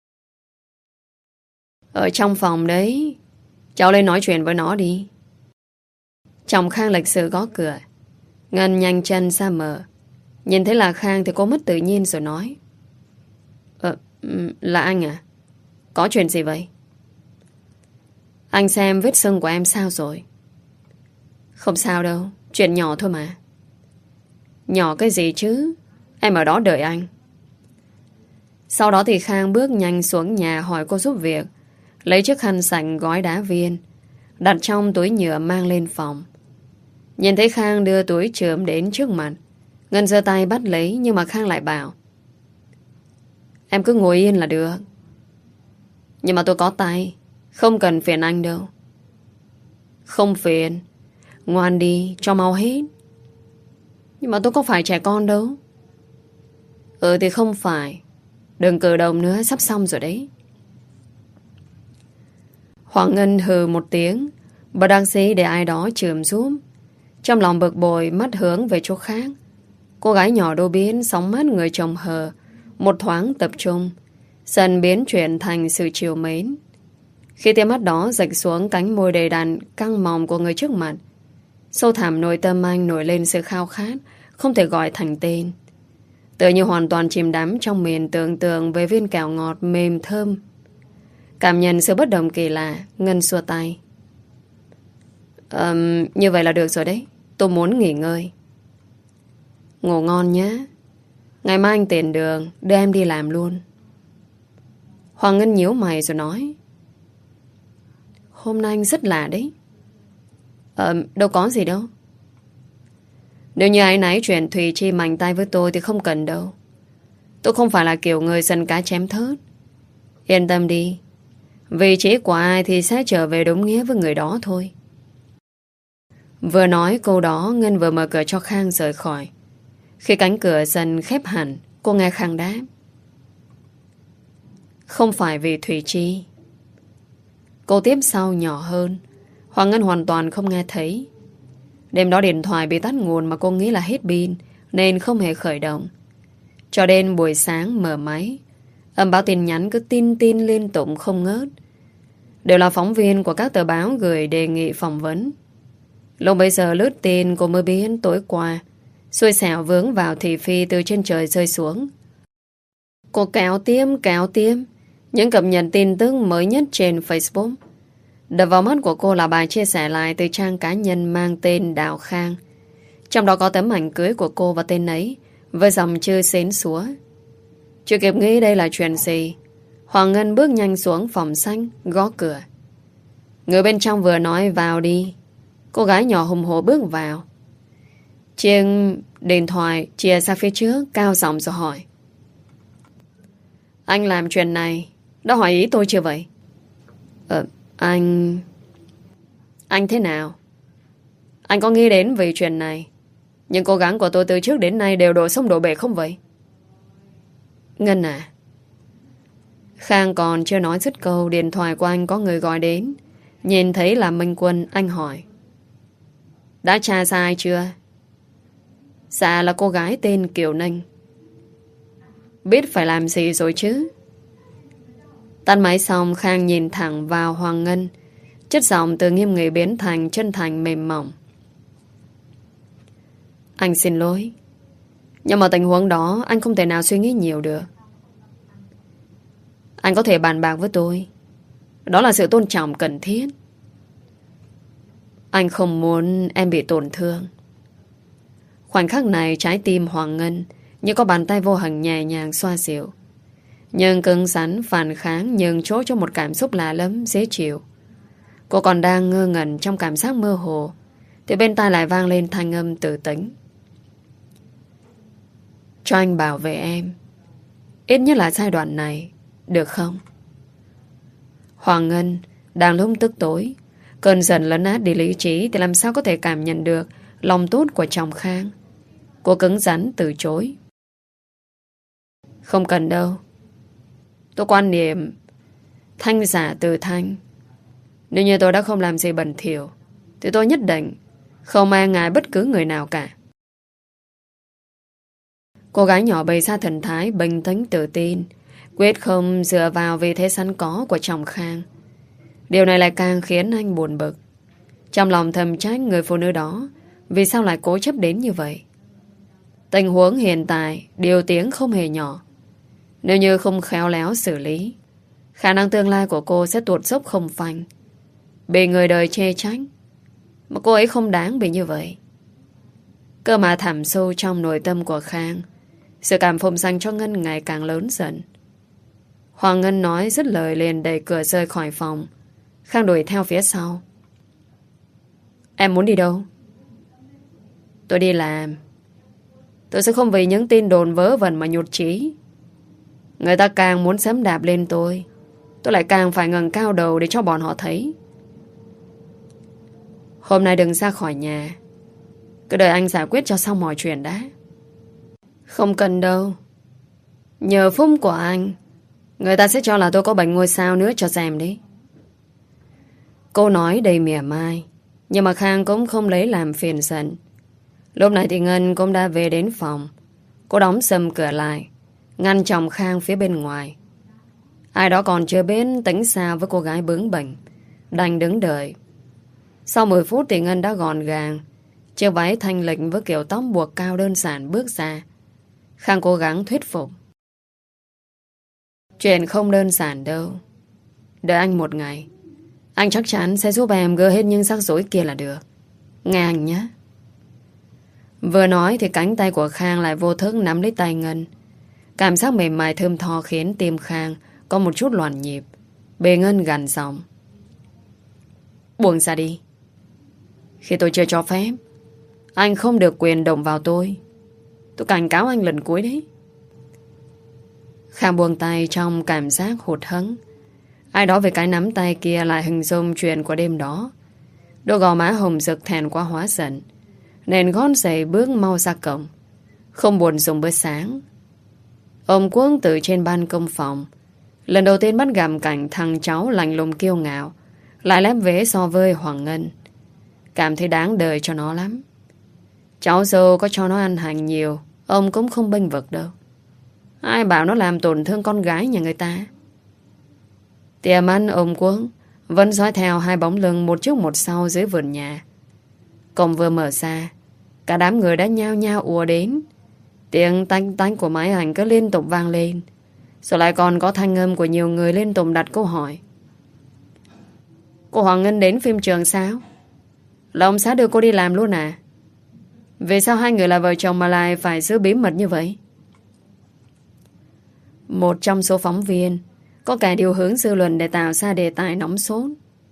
Ở trong phòng đấy, cháu lên nói chuyện với nó đi. Chồng Khang lịch sự gõ cửa. Ngân nhanh chân ra mở. Nhìn thấy là Khang thì cô mất tự nhiên rồi nói. Ờ, là anh à? Có chuyện gì vậy? Anh xem vết sưng của em sao rồi? Không sao đâu, chuyện nhỏ thôi mà. Nhỏ cái gì chứ? Em ở đó đợi anh. Sau đó thì Khang bước nhanh xuống nhà hỏi cô giúp việc, lấy chiếc khăn sành gói đá viên, đặt trong túi nhựa mang lên phòng. Nhìn thấy Khang đưa túi chườm đến trước mặt, Ngân giơ tay bắt lấy, nhưng mà Khang lại bảo. Em cứ ngồi yên là được. Nhưng mà tôi có tay, không cần phiền anh đâu. Không phiền. Ngoan đi, cho mau hết. Nhưng mà tôi có phải trẻ con đâu. Ừ thì không phải. Đừng cử động nữa, sắp xong rồi đấy. Hoàng Ngân hừ một tiếng, bà đang xí để ai đó chườm giúp. Trong lòng bực bội, mắt hướng về chỗ khác. Cô gái nhỏ đô biến, sóng mắt người chồng hờ, một thoáng tập trung, dần biến chuyển thành sự chiều mến. Khi tia mắt đó rạch xuống cánh môi đầy đặn căng mỏng của người trước mặt, sâu thẳm nội tâm anh nổi lên sự khao khát không thể gọi thành tên. Tựa như hoàn toàn chìm đắm trong miền tưởng tượng về viên kẹo ngọt mềm thơm. Cảm nhận sự bất đồng kỳ lạ, Ngân xua tay. um, Như vậy là được rồi đấy. Tôi muốn nghỉ ngơi. Ngủ ngon nhé. Ngày mai anh tiền đường đưa em đi làm luôn. Hoàng Ngân nhíu mày rồi nói. Hôm nay anh rất lạ đấy. Ờ, đâu có gì đâu. Nếu như ai nấy chuyện Thùy Chi mạnh tay với tôi thì không cần đâu. Tôi không phải là kiểu người sân cá chém thớt. Yên tâm đi. Vị trí của ai thì sẽ trở về đúng nghĩa với người đó thôi. Vừa nói câu đó, Ngân vừa mở cửa cho Khang rời khỏi. Khi cánh cửa dần khép hẳn, cô nghe Khang đáp. Không phải vì Thùy Chi. Cô tiếp sau nhỏ hơn. Hoàng Ngân hoàn toàn không nghe thấy. Đêm đó điện thoại bị tắt nguồn mà cô nghĩ là hết pin, nên không hề khởi động. Cho đến buổi sáng mở máy, âm báo tin nhắn cứ tin tin liên tục không ngớt. Đều là phóng viên của các tờ báo gửi đề nghị phỏng vấn. Lúc bây giờ lướt tin cô mới biết tối qua xui xẻo vướng vào thị phi từ trên trời rơi xuống. Cô kéo tiêm kéo tiêm những cập nhật tin tức mới nhất trên Facebook. Đập vào mắt của cô là bài chia sẻ lại từ trang cá nhân mang tên Đào Khang. Trong đó có tấm ảnh cưới của cô và tên ấy với dòng chữ xến xúa. Chưa kịp nghĩ đây là chuyện gì, Hoàng Ngân bước nhanh xuống phòng xanh, gõ cửa. Người bên trong vừa nói vào đi. Cô gái nhỏ hùng hổ bước vào. Chiếc điện thoại chia ra phía trước, cao giọng rồi hỏi. Anh làm chuyện này đã hỏi ý tôi chưa vậy? Ờ, anh... Anh thế nào? Anh có nghĩ đến về chuyện này, nhưng cố gắng của tôi từ trước đến nay đều đổ sông đổ bể không vậy? Ngân à? Khang còn chưa nói dứt câu, điện thoại của anh có người gọi đến. Nhìn thấy là Minh Quân, anh hỏi. Đã tra ra ai chưa? Dạ là cô gái tên Kiều Ninh. Biết phải làm gì rồi chứ? Tắt máy xong, Khang nhìn thẳng vào Hoàng Ngân, chất giọng từ nghiêm nghị biến thành chân thành mềm mỏng. Anh xin lỗi, nhưng mà tình huống đó anh không thể nào suy nghĩ nhiều được. Anh có thể bàn bạc với tôi, đó là sự tôn trọng cần thiết. Anh không muốn em bị tổn thương. Khoảnh khắc này trái tim Hoàng Ngân như có bàn tay vô hình nhẹ nhàng xoa dịu. Nhưng cứng rắn, phản kháng nhường chỗ cho một cảm xúc lạ lắm, dễ chịu. Cô còn đang ngơ ngẩn trong cảm giác mơ hồ thì bên tai lại vang lên thanh âm tử tĩnh. Cho anh bảo vệ em, ít nhất là giai đoạn này, được không? Hoàng Ngân đang lúc tức tối, cơn giận lấn át đi lý trí thì làm sao có thể cảm nhận được lòng tốt của chồng Khang. Cô cứng rắn từ chối. Không cần đâu. Tôi quan niệm thanh giả từ thanh. Nếu như tôi đã không làm gì bẩn thỉu thì tôi nhất định không e ngại bất cứ người nào cả. Cô gái nhỏ bày ra thần thái bình tĩnh tự tin, quyết không dựa vào vị thế sẵn có của chồng Khang. Điều này lại càng khiến anh buồn bực. Trong lòng thầm trách người phụ nữ đó vì sao lại cố chấp đến như vậy. Tình huống hiện tại điều tiếng không hề nhỏ. Nếu như không khéo léo xử lý, khả năng tương lai của cô sẽ tuột dốc không phanh, bị người đời chê trách. Mà cô ấy không đáng bị như vậy. Cơ mà thẳm sâu trong nội tâm của Khang, sự cảm phục dành cho Ngân ngày càng lớn dần. Hoàng Ngân nói dứt lời liền đẩy cửa rơi khỏi phòng. Khang đuổi theo phía sau. Em muốn đi đâu? Tôi đi làm. Tôi sẽ không vì những tin đồn vớ vẩn mà nhụt chí. Người ta càng muốn sớm đạp lên tôi, tôi lại càng phải ngẩng cao đầu để cho bọn họ thấy. Hôm nay đừng ra khỏi nhà, cứ đợi anh giải quyết cho xong mọi chuyện đã. Không cần đâu. Nhờ phúc của anh, người ta sẽ cho là tôi có bệnh ngôi sao nữa cho xem đi. Cô nói đầy mỉa mai, nhưng mà Khang cũng không lấy làm phiền giận. Lúc này thì Ngân cũng đã về đến phòng. Cô đóng sầm cửa lại, ngăn chồng Khang phía bên ngoài. Ai đó còn chưa biết tính sao với cô gái bướng bỉnh, đành đứng đợi. Sau mười phút thì Ngân đã gọn gàng, chiếc váy thanh lịch với kiểu tóc buộc cao đơn giản bước ra. Khang cố gắng thuyết phục. Chuyện không đơn giản đâu. Đợi anh một ngày, anh chắc chắn sẽ giúp em gỡ hết những rắc rối kia là được. Nghe anh nhé. Vừa nói thì cánh tay của Khang lại vô thức nắm lấy tay Ngân. Cảm giác mềm mại thơm tho khiến tim Khang có một chút loạn nhịp. Bề Ngân gằn giọng. Buông ra đi. Khi tôi chưa cho phép, anh không được quyền động vào tôi. Tôi cảnh cáo anh lần cuối đấy. Khang buông tay trong cảm giác hụt hẫng. Ai đó về cái nắm tay kia lại hình dung chuyện của đêm đó. Đôi gò má hồng rực thẹn quá hóa giận, nên gót giày bước mau ra cổng, không buồn dùng bữa sáng. Ông Quốc từ trên ban công phòng lần đầu tiên bắt gặp cảnh thằng cháu lạnh lùng kiêu ngạo lại lép vế so với Hoàng Ngân. Cảm thấy đáng đời cho nó lắm. Cháu dâu có cho nó ăn hành nhiều, ông cũng không bênh vực đâu. Ai bảo nó làm tổn thương con gái nhà người ta. Tiệm ăn ông Quốc vẫn dõi theo hai bóng lưng một trước một sau dưới vườn nhà. Cổng vừa mở ra, cả đám người đã nhao nhao ùa đến. Tiếng tanh tanh của máy ảnh cứ liên tục vang lên. Rồi lại còn có thanh âm của nhiều người liên tục đặt câu hỏi. Cô Hoàng Ngân đến phim trường sao? Là ông xã đưa cô đi làm luôn à? Vì sao hai người là vợ chồng mà lại phải giữ bí mật như vậy? Một trong số phóng viên có cả điều hướng dư luận để tạo ra đề tài nóng sốt.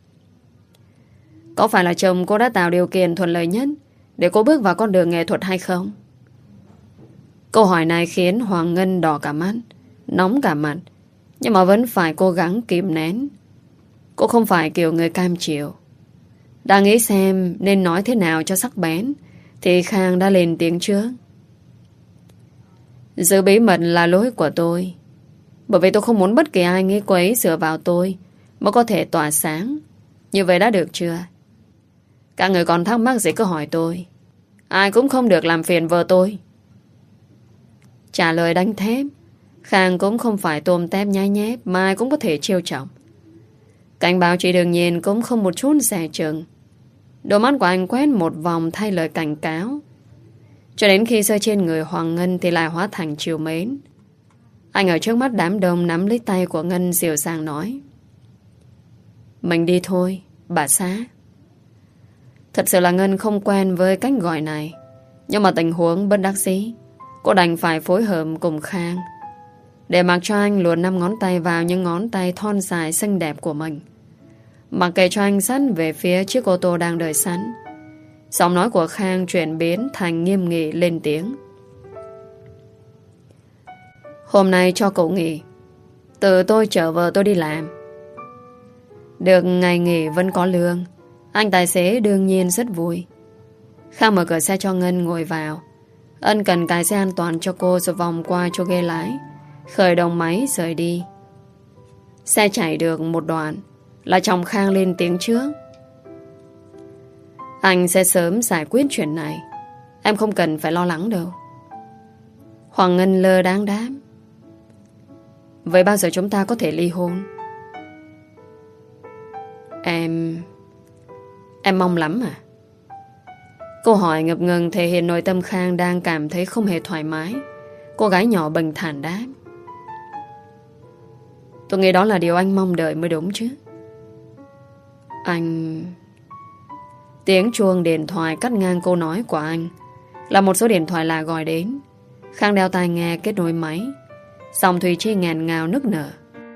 Có phải là chồng cô đã tạo điều kiện thuận lợi nhất để cô bước vào con đường nghệ thuật hay không? Câu hỏi này khiến Hoàng Ngân đỏ cả mắt, nóng cả mặt, nhưng mà vẫn phải cố gắng kìm nén. Cô không phải kiểu người cam chịu. Đang nghĩ xem nên nói thế nào cho sắc bén thì Khang đã lên tiếng trước. Giữ bí mật là lỗi của tôi, bởi vì tôi không muốn bất kỳ ai nghĩ quấy dựa vào tôi mới có thể tỏa sáng. Như vậy đã được chưa? Các người còn thắc mắc gì cứ hỏi tôi. Ai cũng không được làm phiền vợ tôi. Trả lời đánh thép, Khang cũng không phải tôm tép nhai nhép mà ai cũng có thể trêu chọc. Cảnh báo chị đương nhiên cũng không một chút dè chừng. Đôi mắt của anh quét một vòng thay lời cảnh cáo, cho đến khi rơi trên người Hoàng Ngân thì lại hóa thành trìu mến. Anh ở trước mắt đám đông nắm lấy tay của Ngân dịu dàng nói. Mình đi thôi, bà xã. Thật sự là Ngân không quen với cách gọi này, nhưng mà tình huống bất đắc dĩ, cô đành phải phối hợp cùng Khang. để mặc cho anh luồn năm ngón tay vào những ngón tay thon dài xinh đẹp của mình. Mặc kệ cho anh dắt về phía chiếc ô tô đang đợi sẵn. Giọng nói của Khang chuyển biến thành nghiêm nghị lên tiếng. Hôm nay cho cậu nghỉ. Từ tôi chở vợ tôi đi làm. Được ngày nghỉ vẫn có lương. Anh tài xế đương nhiên rất vui. Khang mở cửa xe cho Ngân ngồi vào. Ân cần cài xe an toàn cho cô rồi vòng qua cho ghế lái, khởi động máy rời đi. Xe chạy được một đoạn là chồng Khang lên tiếng trước. Anh sẽ sớm giải quyết chuyện này. Em không cần phải lo lắng đâu. Hoàng Ngân lơ đáng đáp. Vậy bao giờ chúng ta có thể ly hôn? Em... Em mong lắm à? Câu hỏi ngập ngừng thể hiện nội tâm Khang đang cảm thấy không hề thoải mái. Cô gái nhỏ bình thản đáp. Tôi nghĩ đó là điều anh mong đợi mới đúng chứ. Anh... Tiếng chuông điện thoại cắt ngang câu nói của anh. Là một số điện thoại lạ gọi đến. Khang đeo tai nghe kết nối máy. Giọng Thùy Chi nghẹn ngào nức nở.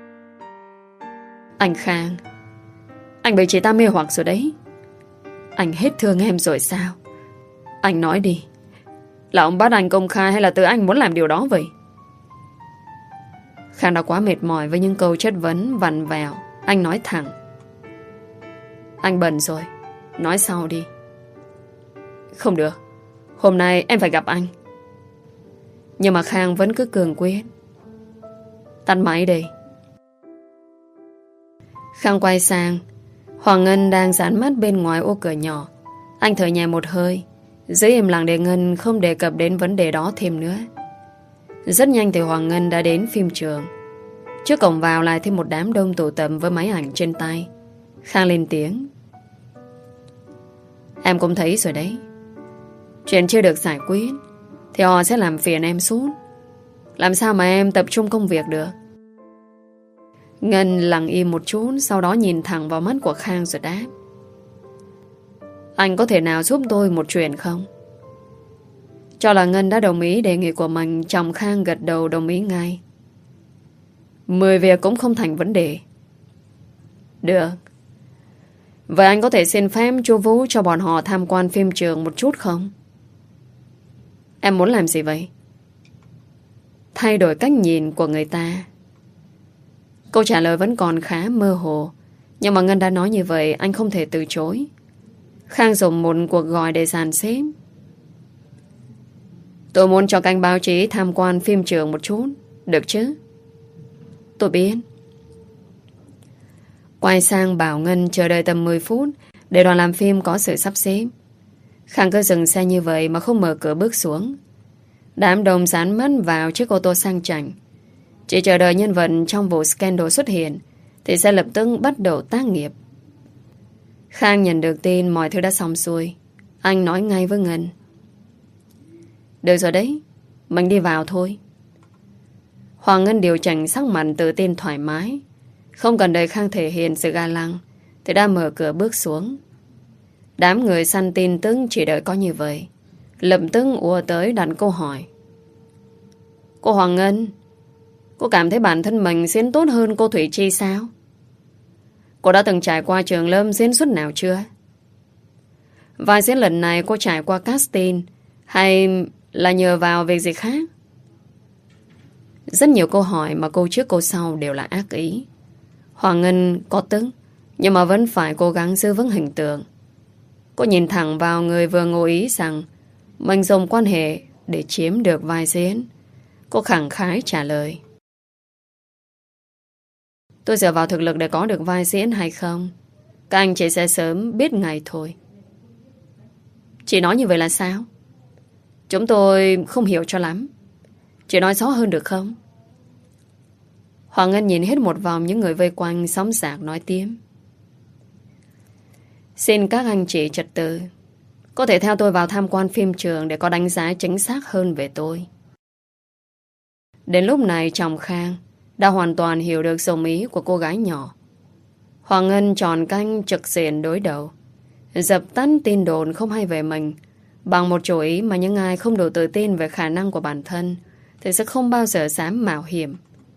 Anh Khang, anh bị chị ta mê hoặc rồi đấy. Anh hết thương em rồi sao? Anh nói đi. Là ông bắt anh công khai hay là tự anh muốn làm điều đó vậy? Khang đã quá mệt mỏi với những câu chất vấn vặn vẹo. Anh nói thẳng. Anh bận rồi, nói sau đi. Không được, hôm nay em phải gặp anh. Nhưng mà Khang vẫn cứ cường quyết. Tắt máy đi. Khang quay sang. Hoàng Ngân đang dán mắt bên ngoài ô cửa nhỏ. Anh thở nhẹ một hơi, giữ im lặng để Ngân không đề cập đến vấn đề đó thêm nữa. Rất nhanh thì Hoàng Ngân đã đến phim trường. Trước cổng vào lại thêm một đám đông tụ tập với máy ảnh trên tay. Khang lên tiếng. Em cũng thấy rồi đấy. Chuyện chưa được giải quyết thì họ sẽ làm phiền em suốt. Làm sao mà em tập trung công việc được? Ngân lặng im một chút, sau đó nhìn thẳng vào mắt của Khang rồi đáp. Anh có thể nào giúp tôi một chuyện không? Cho là Ngân đã đồng ý đề nghị của mình, chồng Khang gật đầu đồng ý ngay. Mười việc cũng không thành vấn đề. Được. Vậy anh có thể xin phép chú Vũ cho bọn họ tham quan phim trường một chút không? Em muốn làm gì vậy? Thay đổi cách nhìn của người ta. Câu trả lời vẫn còn khá mơ hồ. Nhưng mà Ngân đã nói như vậy, anh không thể từ chối. Khang dùng một cuộc gọi để dàn xếp. Tôi muốn cho kênh báo chí tham quan phim trường một chút. Được chứ? Tôi biết. Quay sang bảo Ngân chờ đợi tầm mười phút để đoàn làm phim có sự sắp xếp. Khang cứ dừng xe như vậy mà không mở cửa bước xuống. Đám đông dán mắt vào chiếc ô tô sang chảnh. Chỉ chờ đợi nhân vật trong vụ scandal xuất hiện thì sẽ lập tức bắt đầu tác nghiệp. Khang nhận được tin mọi thứ đã xong xuôi. Anh nói ngay với Ngân. Được rồi đấy, mình đi vào thôi. Hoàng Ngân điều chỉnh sắc mặt tự tin thoải mái. Không cần đợi Khang thể hiện sự ga lăng thì đã mở cửa bước xuống. Đám người săn tin tức chỉ đợi có như vậy, lập tức ùa tới đặt câu hỏi. Cô Hoàng Ngân, cô cảm thấy bản thân mình diễn tốt hơn cô Thủy Chi sao? Cô đã từng trải qua trường lớp diễn xuất nào chưa? Vai diễn lần này cô trải qua casting hay là nhờ vào việc gì khác? Rất nhiều câu hỏi mà câu trước câu sau đều là ác ý. Hoàng Ngân có tức, nhưng mà vẫn phải cố gắng giữ vững hình tượng. Cô nhìn thẳng vào người vừa ngụ ý rằng mình dùng quan hệ để chiếm được vai diễn. Cô khẳng khái trả lời. Tôi dựa vào thực lực để có được vai diễn hay không, các anh chị sẽ sớm biết ngày thôi. Chị nói như vậy là sao? Chúng tôi không hiểu cho lắm. Chị nói rõ hơn được không? Hoàng Ngân nhìn hết một vòng những người vây quanh, sóng sạc nói tiếp. Xin các anh chị trật tự, có thể theo tôi vào tham quan phim trường để có đánh giá chính xác hơn về tôi. Đến lúc này chồng Khang đã hoàn toàn hiểu được dụng ý của cô gái nhỏ. Hoàng Ngân chọn canh trực diện đối đầu, dập tắt tin đồn không hay về mình bằng một chủ ý mà những ai không đủ tự tin về khả năng của bản thân thì sẽ không bao giờ dám mạo hiểm.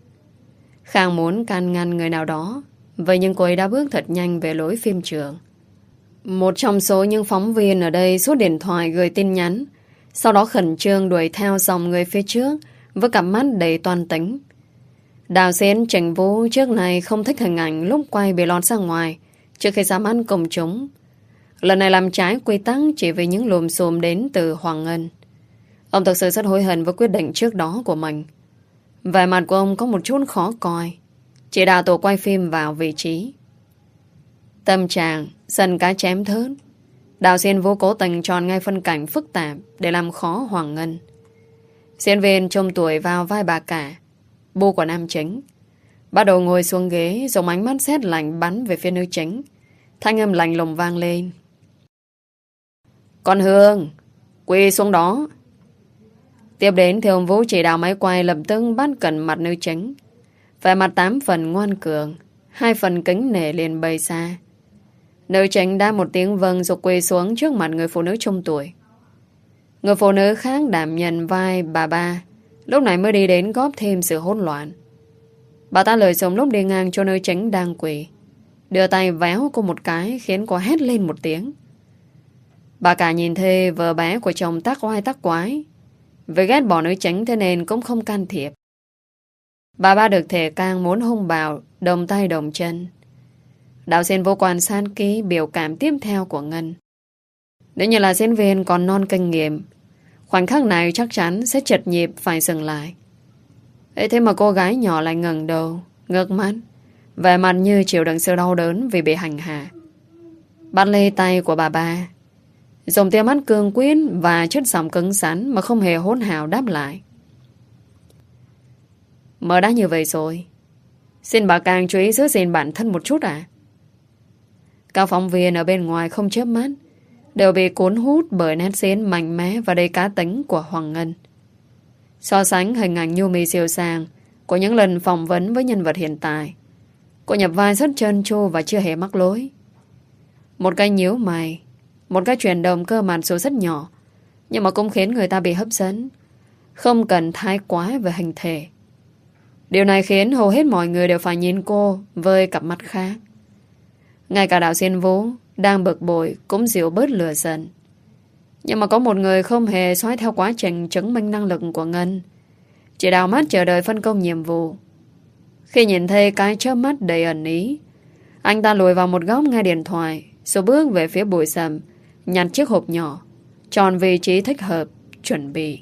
Khang muốn can ngăn người nào đó, vậy nhưng cô ấy đã bước thật nhanh về lối phim trường. Một trong số những phóng viên ở đây rút điện thoại gửi tin nhắn, sau đó khẩn trương đuổi theo dòng người phía trước với cặp mắt đầy toan tính. Đạo diễn Trịnh Vũ trước này không thích hình ảnh lúc quay bị lọt ra ngoài trước khi ra mắt công chúng. Lần này làm trái quy tắc chỉ vì những lùm xùm đến từ Hoàng Ngân. Ông thực sự rất hối hận với quyết định trước đó của mình. Vẻ mặt của ông có một chút khó coi. Chỉ đạo tổ quay phim vào vị trí. Tâm trạng sân cá chém thớt. Đạo diễn vô cố tình chọn ngay phân cảnh phức tạp để làm khó Hoàng Ngân. Diễn viên trông tuổi vào vai bà cả, bu của nam chính, bắt đầu ngồi xuống ghế, dùng ánh mắt sét lạnh bắn về phía nữ chính. Thanh âm lạnh lùng vang lên: "Con Hương, quỳ xuống đó." Tiếp đến thì ông Vũ chỉ đạo máy quay lập tức bắt cận mặt nữ chính. Vẻ mặt tám phần ngoan cường, hai phần kính nể liền bày xa. Nữ chính đã một tiếng vâng rồi quỳ xuống trước mặt người phụ nữ trung tuổi. Người phụ nữ khác đảm nhận vai bà ba, lúc này mới đi đến góp thêm sự hỗn loạn. Bà ta lợi dụng lúc đi ngang cho nữ chính đang quỳ, đưa tay véo cô một cái khiến cô hét lên một tiếng. Bà cả nhìn thê vợ bé của chồng tác oai tác quái, vì ghét bỏ nữ chính thế nên cũng không can thiệp. Bà ba được thể càng muốn hung bạo, đồng tay đồng chân. Đạo diễn vô quan sát kỹ biểu cảm tiếp theo của Ngân. Nếu như là diễn viên còn non kinh nghiệm, khoảnh khắc này chắc chắn sẽ chật nhịp phải dừng lại. Ấy thế mà cô gái nhỏ lại ngẩng đầu, ngước mắt, vẻ mặt như chịu đựng sự đau đớn vì bị hành hạ. Bắt lấy tay của bà ba, dùng tia mắt cương quyết và chất giọng cứng rắn mà không hề hỗn hào đáp lại: "Mơ đã như vậy rồi, xin bà càng chú ý giữ gìn bản thân một chút à?" Các phóng viên ở bên ngoài không chớp mắt, đều bị cuốn hút bởi nét diễn mạnh mẽ và đầy cá tính của Hoàng Ngân. So sánh hình ảnh nhu mì siêu sàng của những lần phỏng vấn với nhân vật hiện tại, cô nhập vai rất trơn tru và chưa hề mắc lỗi. Một cái nhíu mày, một cái chuyển động cơ mặt số rất nhỏ, nhưng mà cũng khiến người ta bị hấp dẫn, không cần thái quá về hình thể. Điều này khiến hầu hết mọi người đều phải nhìn cô với cặp mắt khác. Ngay cả đạo diễn Vũ đang bực bội cũng dịu bớt lửa giận. Nhưng mà có một người không hề xoáy theo quá trình chứng minh năng lực của Ngân, chỉ đào mắt chờ đợi phân công nhiệm vụ. Khi nhìn thấy cái chớp mắt đầy ẩn ý, anh ta lùi vào một góc nghe điện thoại, rồi bước về phía bụi sầm, nhặt chiếc hộp nhỏ, chọn vị trí thích hợp, chuẩn bị.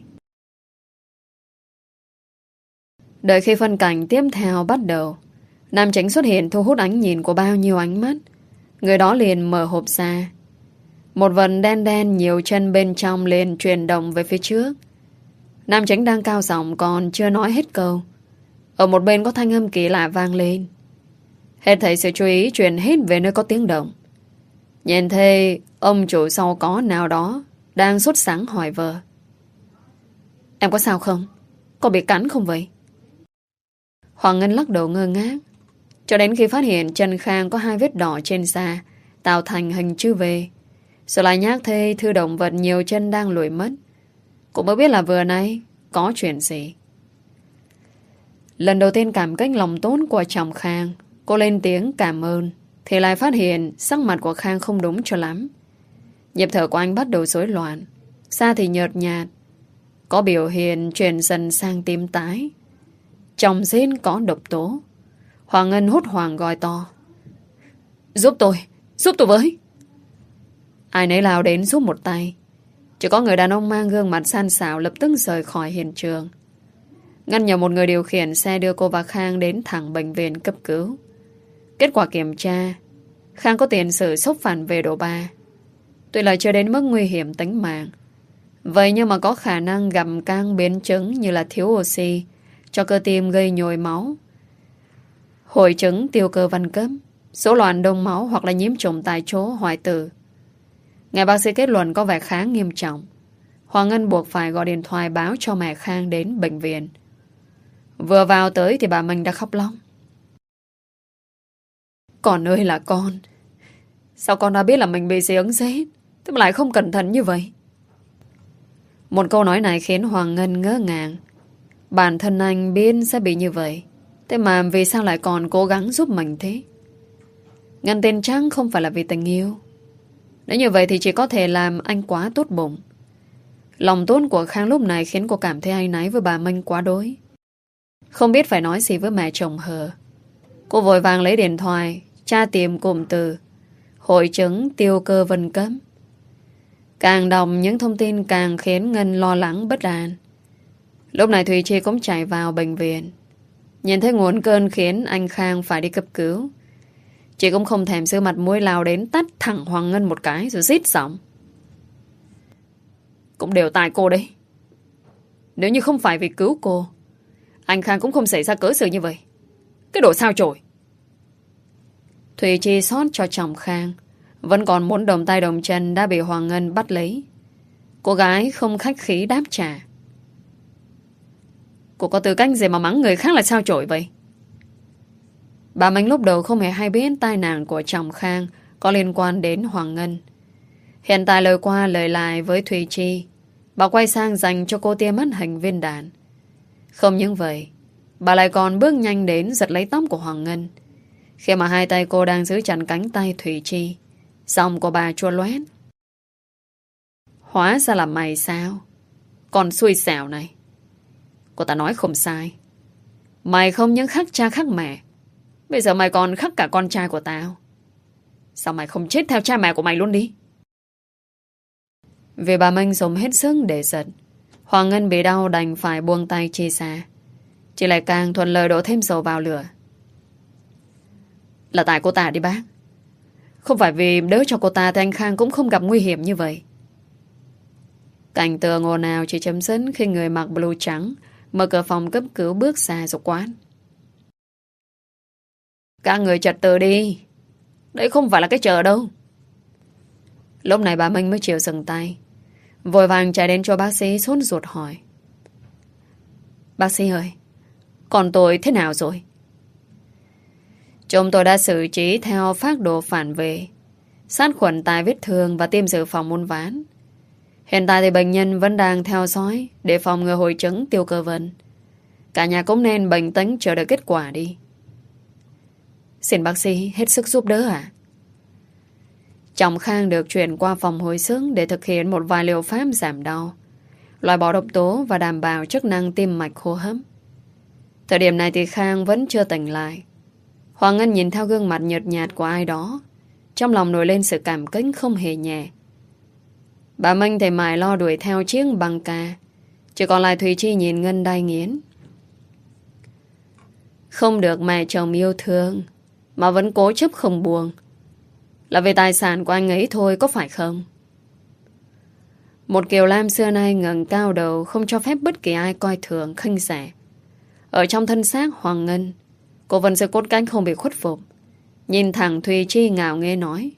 Đợi khi phân cảnh tiếp theo bắt đầu, nam chính xuất hiện thu hút ánh nhìn của bao nhiêu ánh mắt. Người đó liền mở hộp ra. Một vật đen đen nhiều chân bên trong liền chuyển động về phía trước. Nam chính đang cao giọng còn chưa nói hết câu, ở một bên có thanh âm kỳ lạ vang lên. Hết thảy sự chú ý chuyển hết về nơi có tiếng động. Nhìn thấy ông chủ sau có nào đó đang sốt sắng hỏi vợ: "Em có sao không? Có bị cắn không vậy?" Hoàng Ngân lắc đầu ngơ ngác, cho đến khi phát hiện chân Khang có hai vết đỏ trên da tạo thành hình chữ V, rồi lại nhắc thấy thư động vật nhiều chân đang lùi mất, cũng mới biết là vừa nãy có chuyện gì. Lần đầu tiên cảm kích lòng tốt của chồng Khang, cô lên tiếng cảm ơn, thì lại phát hiện sắc mặt của Khang không đúng cho lắm. Nhịp thở của anh bắt đầu rối loạn, da thì nhợt nhạt, có biểu hiện chuyển dần sang tím tái. Trong rên có độc tố. Hoàng Ngân hốt hoảng gọi to: "Giúp tôi, giúp tôi với!" Ai nấy lao đến giúp một tay. Chỉ có người đàn ông mang gương mặt san xảo lập tức rời khỏi hiện trường. Ngân nhờ một người điều khiển xe đưa cô và Khang đến thẳng bệnh viện cấp cứu. Kết quả kiểm tra, Khang có tiền sử sốc phản vệ độ ba. Tuy là chưa đến mức nguy hiểm tính mạng, vậy nhưng mà có khả năng gặp các biến chứng như là thiếu oxy, cho cơ tim gây nhồi máu, hội chứng tiêu cơ văn cấp, rối loạn đông máu hoặc là nhiễm trùng tại chỗ, hoại tử. Nghe bác sĩ kết luận có vẻ khá nghiêm trọng, Hoàng Ngân buộc phải gọi điện thoại báo cho mẹ Khang đến bệnh viện. Vừa vào tới thì bà mình đã khóc lóc: "Con ơi là con, sao con đã biết là mình bị dị ứng rết, thế mà lại không cẩn thận như vậy?" Một câu nói này khiến Hoàng Ngân ngỡ ngàng. Bản thân anh biết sẽ bị như vậy, Thế mà vì sao lại còn cố gắng giúp mình thế? Ngân tin chắc không phải là vì tình yêu. Nếu như vậy thì chỉ có thể làm anh quá tốt bụng. Lòng tốt của Khang lúc này khiến cô cảm thấy áy náy với bà Minh quá đối. Không biết phải nói gì với mẹ chồng hờ. Cô vội vàng lấy điện thoại, tra tìm cụm từ hội chứng tiêu cơ vân cấm. Càng đọc những thông tin càng khiến Ngân lo lắng bất an. Lúc này Thùy Chi cũng chạy vào bệnh viện. Nhìn thấy nguồn cơn khiến anh Khang phải đi cấp cứu. Chị cũng không thèm giữ mặt mũi lao đến tát thẳng Hoàng Ngân một cái rồi rít giọng. Cũng đều tại cô đấy. Nếu như không phải vì cứu cô, anh Khang cũng không xảy ra cớ sự như vậy. Cái đồ sao chổi. Thùy Chi xót cho chồng Khang, vẫn còn muốn đồng tay đồng chân đã bị Hoàng Ngân bắt lấy. Cô gái không khách khí đáp trả. Cô có tư cách gì mà mắng người khác là sao chổi vậy? Bà Minh lúc đầu không hề hay biết tai nạn của chồng Khang có liên quan đến Hoàng Ngân. Hiện tại lời qua lời lại với Thùy Chi, bà quay sang dành cho cô tia mắt hình viên đạn. Không những vậy, bà lại còn bước nhanh đến giật lấy tóc của Hoàng Ngân. Khi mà hai tay cô đang giữ chặt cánh tay Thùy Chi, giọng của bà chua loét. Hóa ra là mày sao? Con xui xẻo này. Cô ta nói không sai. Mày không những khắc cha khắc mẹ, bây giờ mày còn khắc cả con trai của tao. Sao mày không chết theo cha mẹ của mày luôn đi? Vì bà Minh dùng hết sức để giật, Hoàng Ngân bị đau đành phải buông tay Chi xa. Chị lại càng thuận lời đổ thêm dầu vào lửa. Là tại cô ta đi bác. Không phải vì đỡ cho cô ta thì anh Khang cũng không gặp nguy hiểm như vậy. Cảnh tượng ồn ào chỉ chấm dứt khi người mặc blue trắng mở cửa phòng cấp cứu bước ra rồi quán. Các người trật tự đi. Đấy không phải là cái chợ đâu. Lúc này bà Minh mới chịu dừng tay, vội vàng chạy đến cho bác sĩ sốt ruột hỏi. Bác sĩ ơi, còn tôi thế nào rồi? Chúng tôi đã xử trí theo phác đồ phản vệ, sát khuẩn tại vết thương và tiêm dự phòng uốn ván. Hiện tại thì bệnh nhân vẫn đang theo dõi để phòng ngừa hội chứng tiêu cơ vân. Cả nhà cũng nên bình tĩnh chờ đợi kết quả đi. Xin bác sĩ hết sức giúp đỡ ạ. Chồng Khang được chuyển qua phòng hồi sức để thực hiện một vài liệu pháp giảm đau, loại bỏ độc tố và đảm bảo chức năng tim mạch hô hấp. Thời điểm này thì Khang vẫn chưa tỉnh lại. Hoàng Ngân nhìn theo gương mặt nhợt nhạt của ai đó, trong lòng nổi lên sự cảm kích không hề nhẹ. Bà Minh thì mải lo đuổi theo chiếc băng ca, chỉ còn lại Thùy Chi nhìn Ngân đay nghiến. Không được mẹ chồng yêu thương mà vẫn cố chấp không buông, là vì tài sản của anh ấy thôi, có phải không? Một Kiều Lam xưa nay ngẩng cao đầu, không cho phép bất kỳ ai coi thường khinh rẻ. Ở trong thân xác Hoàng Ngân, cô vẫn giữ cốt cách không bị khuất phục. Nhìn thẳng Thùy Chi ngạo nghễ nói.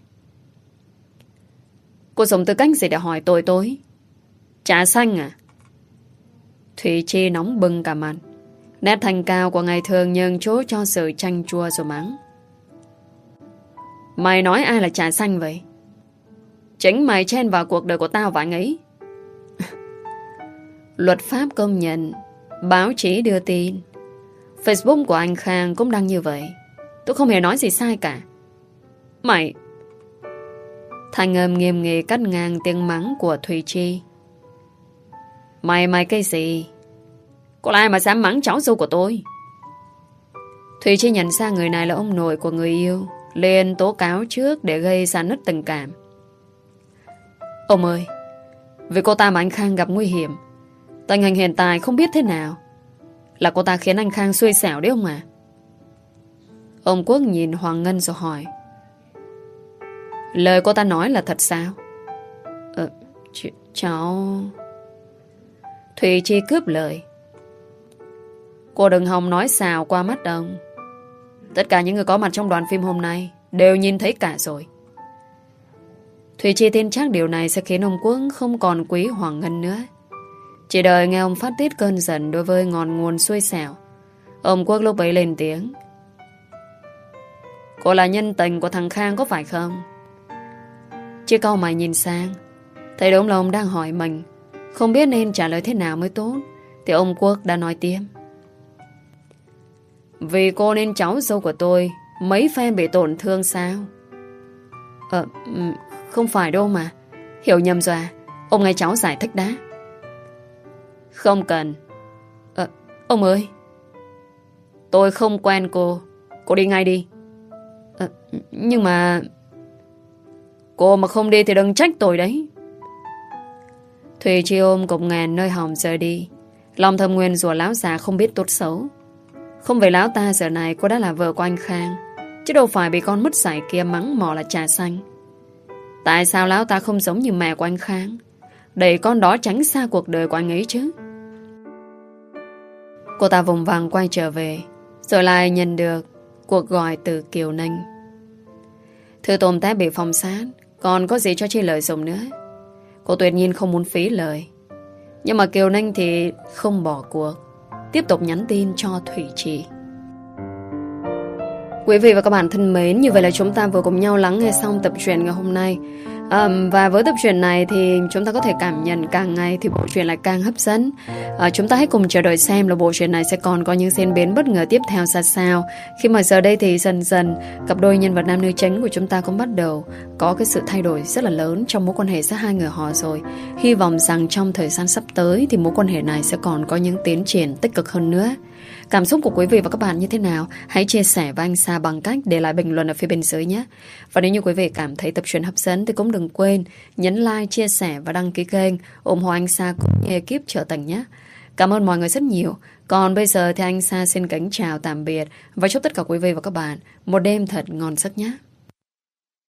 Cô dùng tư cách gì để hỏi tôi tôi? Trà xanh à? Thùy Chi nóng bừng cả mặt, nét thanh cao của ngày thường nhường chỗ cho sự chanh chua rồi mắng. Mày nói ai là trà xanh vậy? Chính mày chen vào cuộc đời của tao và anh ấy. Luật pháp công nhận, báo chí đưa tin, Facebook của anh Khang cũng đăng như vậy. Tôi không hề nói gì sai cả. Mày... Thanh âm nghiêm nghị cắt ngang tiếng mắng của Thùy Chi. Mày mày cái gì? Có ai mà dám mắng cháu dâu của tôi? Thùy Chi nhận ra người này là ông nội của người yêu, liền tố cáo trước để gây ra nứt tình cảm. Ông ơi, vì cô ta mà anh Khang gặp nguy hiểm. Tình hình hiện tại không biết thế nào. Là cô ta khiến anh Khang xui xẻo đấy ông à? Ông Quốc nhìn Hoàng Ngân rồi hỏi. Lời cô ta nói là thật sao? Ờ, ch cháu... Thùy Chi cướp lời. Cô đừng hòng nói xào qua mắt ông. Tất cả những người có mặt trong đoàn phim hôm nay đều nhìn thấy cả rồi. Thùy Chi tin chắc điều này sẽ khiến ông Quốc không còn quý Hoàng Ngân nữa. Chỉ đợi nghe ông phát tiết cơn giận đối với ngọn nguồn xui xẻo, ông Quốc lúc ấy lên tiếng. Cô là nhân tình của thằng Khang có phải không? Chiếc cau mày nhìn sang, thấy đúng là ông đang hỏi mình, không biết nên trả lời thế nào mới tốt, thì ông Quốc đã nói tiếp. Vì cô nên cháu dâu của tôi mấy phen bị tổn thương sao? Ờ, không phải đâu mà. Hiểu nhầm rồi à? Ông nghe cháu giải thích đã. Không cần. Ờ, ông ơi, tôi không quen cô. Cô đi ngay đi. Ờ, nhưng mà... Cô mà không đi thì đừng trách tôi đấy. Thùy Chi ôm cục ngàn nơi hòm rời đi. Lòng thầm nguyên rủa lão già không biết tốt xấu. Không vì lão ta giờ này cô đã là vợ của anh Khang, chứ đâu phải bị con mất dạy kia mắng mỏ là trà xanh. Tại sao lão ta không giống như mẹ của anh Khang, để con đó tránh xa cuộc đời của anh ấy chứ? Cô ta vùng vằng quay trở về, rồi lại nhận được cuộc gọi từ Kiều Ninh. Thư tôm tép bị phong sát, còn có gì cho chi lợi dụng nữa. Cô tuyệt nhiên không muốn phí lời. Nhưng mà Kiều Ninh thì không bỏ cuộc, tiếp tục nhắn tin cho Thủy Chi. Quý vị và các bạn thân mến, như vậy là chúng ta vừa cùng nhau lắng nghe xong tập truyện ngày hôm nay. À, và với tập truyện này thì chúng ta có thể cảm nhận càng ngày thì bộ truyện lại càng hấp dẫn. À, chúng ta hãy cùng chờ đợi xem là bộ truyện này sẽ còn có những diễn biến bất ngờ tiếp theo ra sao. Khi mà giờ đây thì dần dần cặp đôi nhân vật nam nữ chính của chúng ta cũng bắt đầu có cái sự thay đổi rất là lớn trong mối quan hệ giữa hai người họ rồi. Hy vọng rằng trong thời gian sắp tới thì mối quan hệ này sẽ còn có những tiến triển tích cực hơn nữa. Cảm xúc của quý vị và các bạn như thế nào? Hãy chia sẻ với anh Sa bằng cách để lại bình luận ở phía bên dưới nhé. Và nếu như quý vị cảm thấy tập truyện hấp dẫn thì cũng đừng quên nhấn like, chia sẻ và đăng ký kênh ủng hộ anh Sa cũng như ekip Trợ Tình nhé. Cảm ơn mọi người rất nhiều. Còn bây giờ thì anh Sa xin kính chào tạm biệt và chúc tất cả quý vị và các bạn một đêm thật ngon giấc nhé.